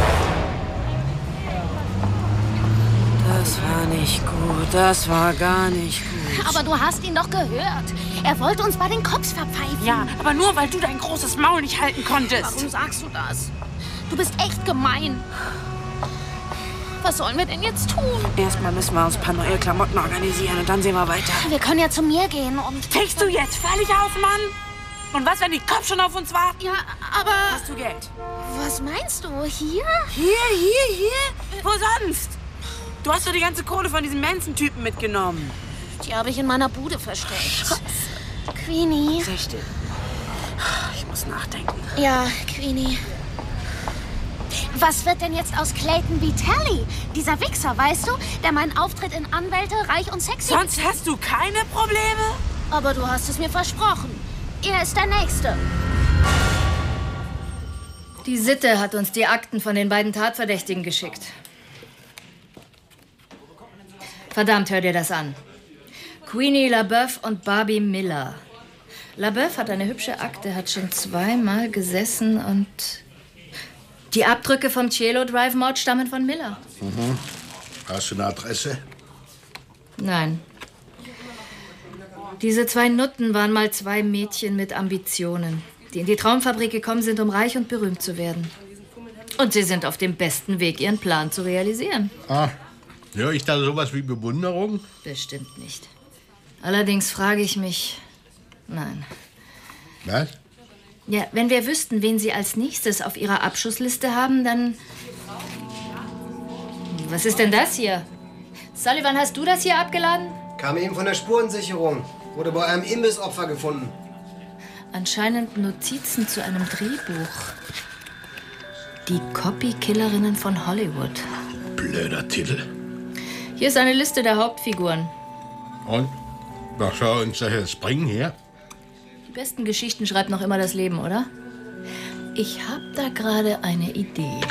S3: Das war nicht gut. Das war gar nicht gut.
S4: Aber du hast ihn doch gehört. Er wollte uns bei den Cops verpfeifen.
S3: Ja, aber nur, weil du dein großes Maul nicht halten konntest.
S4: Warum sagst du das? Du bist echt gemein. Was sollen wir denn jetzt tun?
S3: Erstmal müssen wir uns ein paar neue Klamotten organisieren und dann sehen wir weiter.
S4: Wir können ja zu mir gehen und...
S3: Fickst du jetzt völlig auf, Mann? Und was, wenn die Cops schon auf uns warten?
S4: Ja, aber...
S3: Hast du Geld?
S4: Was meinst du? Hier?
S3: Hier? Wo sonst? Du hast doch die ganze Kohle von diesem Manson-Typen mitgenommen.
S4: Die habe ich in meiner Bude versteckt. Queenie.
S3: Sei still. Ich muss nachdenken.
S4: Ja, Queenie. Was wird denn jetzt aus Clayton Vitale? Dieser Wichser, weißt du? Der meinen Auftritt in Anwälte, reich und sexy...
S3: Sonst hast du keine Probleme?
S4: Aber du hast es mir versprochen. Er ist der Nächste.
S9: Die Sitte hat uns die Akten von den beiden Tatverdächtigen geschickt. Verdammt, hör dir das an. Queenie LaBeouf und Barbie Miller. LaBeouf hat eine hübsche Akte, hat schon 2-mal gesessen und... Die Abdrücke vom Cielo Drive-Mord stammen von Miller.
S11: Mhm. Hast du eine Adresse?
S9: Nein. Diese 2 Nutten waren mal 2 Mädchen mit Ambitionen, die in die Traumfabrik gekommen sind, um reich und berühmt zu werden. Und sie sind auf dem besten Weg, ihren Plan zu realisieren.
S11: Ah, höre ich da sowas wie Bewunderung?
S9: Bestimmt nicht. Allerdings frage ich mich... Nein.
S11: Was?
S9: Ja, wenn wir wüssten, wen Sie als nächstes auf Ihrer Abschussliste haben, dann... Was ist denn das hier? Sullivan, hast du das hier abgeladen?
S10: Kam eben von der Spurensicherung. Wurde bei einem Imbissopfer gefunden.
S9: Anscheinend Notizen zu einem Drehbuch. Die Copy-Killerinnen von Hollywood.
S11: Blöder Titel.
S9: Hier ist eine Liste der Hauptfiguren.
S11: Und? Was soll uns das jetzt bringen hier?
S9: Die besten Geschichten schreibt noch immer das Leben, oder? Ich habe da gerade eine Idee.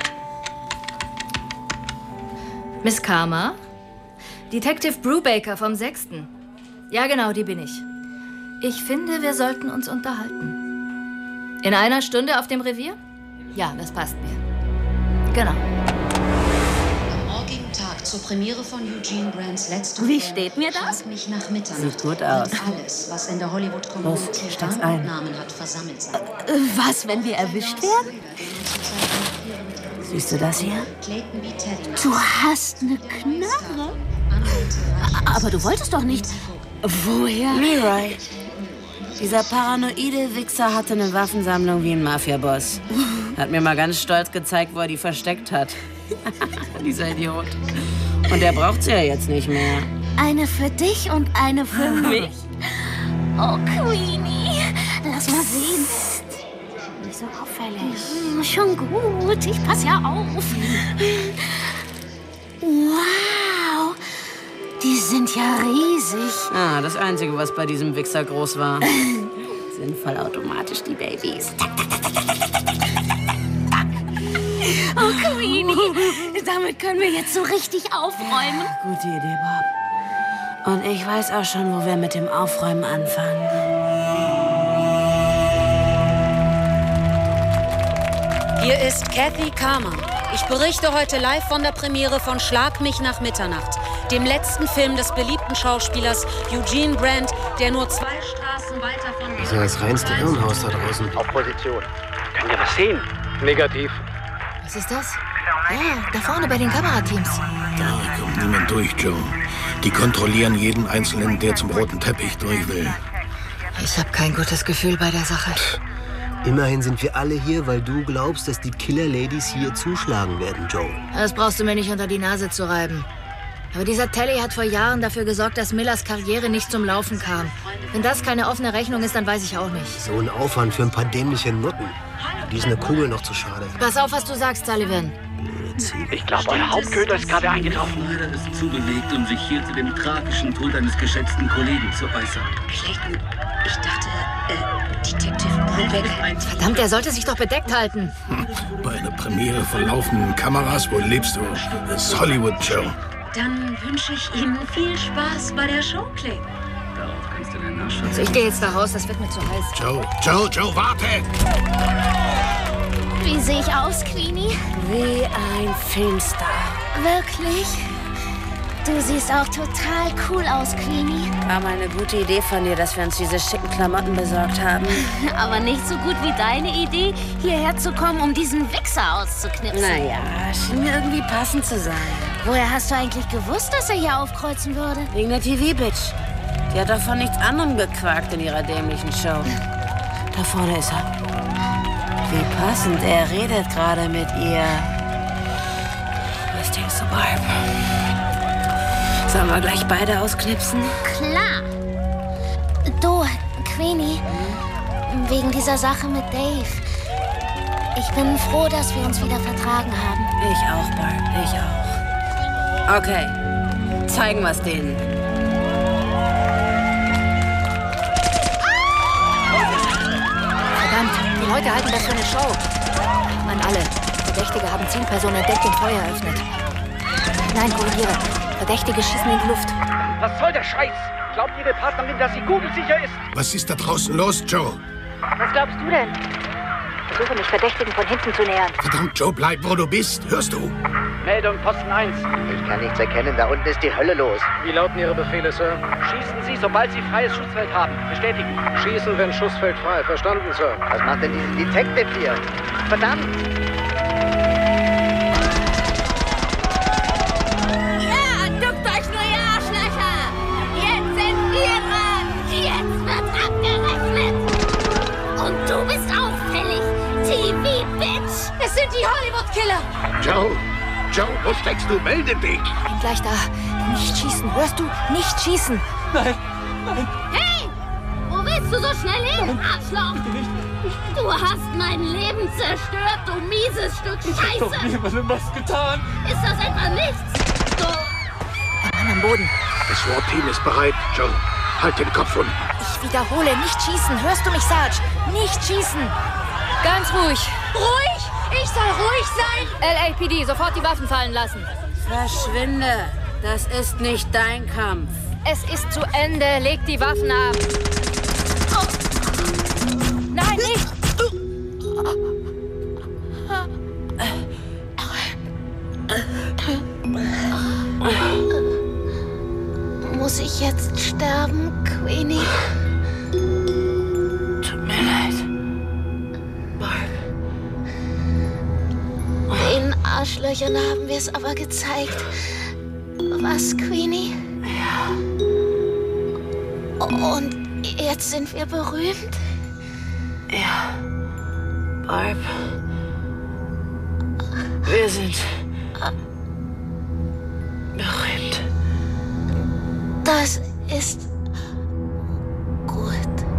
S9: Miss Karma? Detective Brubaker vom 6. Ja, genau, die bin ich. Ich finde, wir sollten uns unterhalten. In 1 Stunde auf dem Revier? Ja, das passt mir. Genau.
S2: Am morgigen Tag zur Premiere von Eugene Brands letztem
S3: Wie steht mir das?
S2: Mich nach Mitternacht.
S3: Sieht gut aus.
S2: Und alles, was in der Hollywood-Community
S3: Los, steig's ein.
S2: Namen hat, versammelt sein.
S3: Was, wenn wir erwischt werden? Siehst du das hier?
S2: Clayton Vitale.
S4: Du hast eine Knarre? Aber du wolltest doch nicht... Woher?
S3: Leroy. Dieser paranoide Wichser hatte eine Waffensammlung wie ein Mafia-Boss. Hat mir mal ganz stolz gezeigt, wo er die versteckt hat. Dieser Idiot. Und der braucht sie ja jetzt nicht mehr.
S4: Eine für dich und eine für mich. Oh, Queenie. Lass mal sehen.
S3: Nicht so auffällig.
S4: Schon gut. Ich pass ja auf. Wow. Die sind ja riesig.
S3: Ah, das Einzige, was bei diesem Wichser groß war. Sind vollautomatisch die Babys.
S4: Oh, Queenie. Damit können wir jetzt so richtig aufräumen.
S3: Gute Idee, Und ich weiß auch schon, wo wir mit dem Aufräumen anfangen.
S2: Hier ist Kathy Karma. Ich berichte heute live von der Premiere von Schlag mich nach Mitternacht, dem letzten Film des beliebten Schauspielers Eugene Grant, der nur 2 Straßen weiter von...
S10: Das ist ja das reinste Irrenhaus da draußen.
S18: Auf Position. Können wir was sehen? Negativ.
S9: Was ist das? Ja, da vorne bei den Kamerateams.
S11: Da kommt niemand durch, Joe. Die kontrollieren jeden Einzelnen, der zum roten Teppich durch will.
S9: Ich habe kein gutes Gefühl bei der Sache.
S10: Immerhin sind wir alle hier, weil du glaubst, dass die Killer-Ladies hier zuschlagen werden, Joe.
S9: Das brauchst du mir nicht unter die Nase zu reiben. Aber dieser Telly hat vor Jahren dafür gesorgt, dass Millers Karriere nicht zum Laufen kam. Wenn das keine offene Rechnung ist, dann weiß ich auch nicht.
S10: So ein Aufwand für ein paar dämliche Nutten. Die ist eine Kugel noch zu schade.
S9: Pass auf, was du sagst, Sullivan.
S18: Ich glaube, euer Hauptköder ist gerade eingetroffen.
S13: Schneider ist zubewegt, um sich hier zu dem tragischen Tod eines geschätzten Kollegen zu äußern.
S2: Clayton, ich dachte, Detective Brubeck...
S9: Verdammt, er sollte sich doch bedeckt halten.
S11: Bei einer Premiere von laufenden Kameras, wo lebst du? Das ist Hollywood, Joe.
S2: Dann wünsche ich Ihnen viel Spaß bei der Show, Clay.
S13: Darauf kannst du den Arsch.
S9: Also ich gehe jetzt da raus, das wird mir zu heiß.
S11: Joe, warte!
S4: Wie sehe ich aus, Queenie?
S3: Wie ein Filmstar.
S4: Wirklich? Du siehst auch total cool aus, Queenie.
S3: War mal eine gute Idee von dir, dass wir uns diese schicken Klamotten besorgt haben.
S4: Aber nicht so gut wie deine Idee, hierher zu kommen, um diesen Wichser auszuknipsen.
S3: Naja, schien mir irgendwie passend zu sein.
S4: Woher hast du eigentlich gewusst, dass er hier aufkreuzen würde?
S3: Wegen der TV-Bitch. Die hat doch von nichts anderem gequakt in ihrer dämlichen Show. Da vorne ist er. Wie passend, er redet gerade mit ihr. Was denkst du, Barb? Sollen wir gleich beide ausknipsen?
S4: Klar. Du, Queenie, wegen dieser Sache mit Dave. Ich bin froh, dass wir uns wieder vertragen haben.
S3: Ich auch, Barb, ich auch. Okay, zeigen wir's denen.
S9: Verdammt, die Leute halten das für eine Show. Mann, alle. Verdächtige haben Zielpersonen entdeckt und Feuer eröffnet. Nein, korrigiere. Verdächtige schießen in die Luft.
S18: Was soll der Scheiß? Glaubt Ihre Partnerin, dass sie kugelsicher ist?
S11: Was ist da draußen los, Joe?
S7: Was glaubst du denn? Versuche mich Verdächtigen von hinten zu nähern.
S11: Verdammt, Joe, bleib, wo du bist. Hörst du?
S18: Meldung, Posten 1.
S5: Ich kann nichts erkennen, da unten ist die Hölle los.
S18: Wie lauten Ihre Befehle, Sir? Schießen Sie, sobald Sie freies Schussfeld haben. Bestätigen.
S19: Schießen, wenn Schussfeld frei. Verstanden, Sir.
S5: Was macht denn diese Detective hier? Verdammt!
S4: Ja, duckt euch nur, ihr Arschlöcher! Jetzt sind wir dran! Jetzt wird abgerechnet! Und du bist auffällig, TV-Bitch! Es sind die Hollywood-Killer!
S11: Joe, wo steckst du? Melde dich!
S9: Bin gleich da. Nicht schießen, hörst du? Nicht schießen!
S18: Nein!
S4: Hey! Wo willst du so schnell hin, Arschloch? Du hast mein Leben zerstört, du mieses Stück Scheiße!
S18: Ich hab doch niemandem was getan!
S4: Ist das etwa nichts? Du...
S9: Ein Mann am Boden.
S11: Das SWAT-Team ist bereit, Joe. Halt den Kopf unten.
S9: Ich wiederhole, nicht schießen. Hörst du mich, Sarge? Nicht schießen. Ganz ruhig.
S4: Ruhig? Ich soll ruhig sein?
S9: LAPD, sofort die Waffen fallen lassen.
S3: Verschwinde. Das ist nicht dein Kampf.
S9: Es ist zu Ende. Leg die Waffen ab. Oh. Nein, nicht.
S4: Muss ich jetzt sterben, Queenie?
S3: Tut mir leid. Barb.
S4: Den Arschlöchern haben wir es aber gezeigt. Was, Queenie?
S3: Ja.
S4: Und jetzt sind wir berühmt?
S3: Ja. Barb. Wir sind berühmt.
S4: Das ist gut.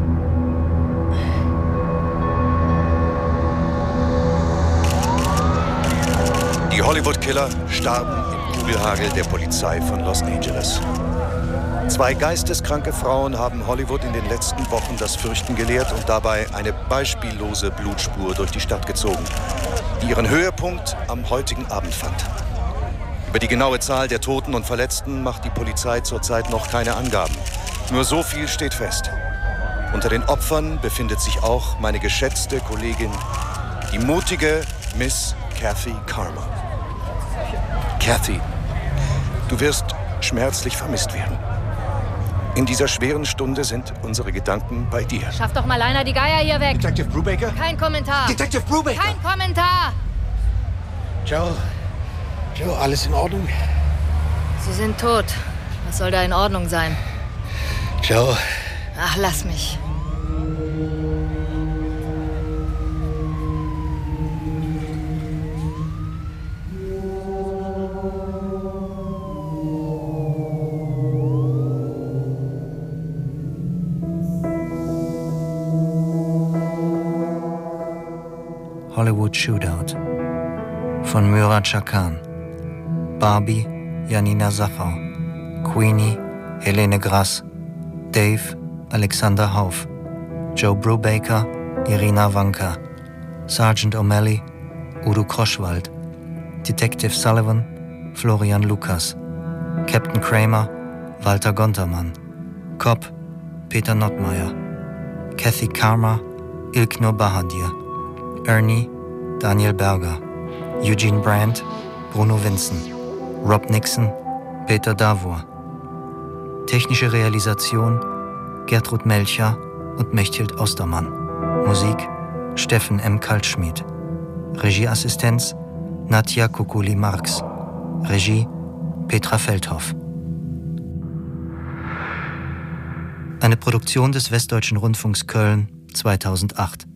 S16: Die Hollywood-Killer starben im Kugelhagel der Polizei von Los Angeles. 2 geisteskranke Frauen haben Hollywood in den letzten Wochen das Fürchten gelehrt und dabei eine beispiellose Blutspur durch die Stadt gezogen, die ihren Höhepunkt am heutigen Abend fand. Über die genaue Zahl der Toten und Verletzten macht die Polizei zurzeit noch keine Angaben. Nur so viel steht fest. Unter den Opfern befindet sich auch meine geschätzte Kollegin, die mutige Miss Kathy Karma. Kathy, du wirst schmerzlich vermisst werden. In dieser schweren Stunde sind unsere Gedanken bei dir.
S9: Schaff doch mal einer die Geier hier weg.
S15: Detective Brubaker?
S9: Kein Kommentar.
S15: Detective Brubaker!
S9: Kein Kommentar.
S11: Joe, alles in Ordnung?
S9: Sie sind tot. Was soll da in Ordnung sein?
S11: Joe.
S9: Ach, lass mich.
S1: Hollywood Shootout von Murat Chakhan, Barbie Janina Sachau, Queenie Helene Grass, Dave Alexander Hauf, Joe Brubaker Irina Wanka, Sergeant O'Malley Udo Kroschwald, Detective Sullivan Florian Lukas, Captain Kramer Walter Gontermann, Cop Peter Nottmeier, Kathy Karma Ilknur Bahadir, Ernie Daniel Berger, Eugene Brandt Bruno Vinson, Rob Nixon Peter Davor. Technische Realisation Gertrud Melcher und Mechthild Ostermann. Musik Steffen M. Kaltschmied. Regieassistenz Nadja Kukuli-Marx. Regie Petra Feldhoff. Eine Produktion des Westdeutschen Rundfunks Köln 2008.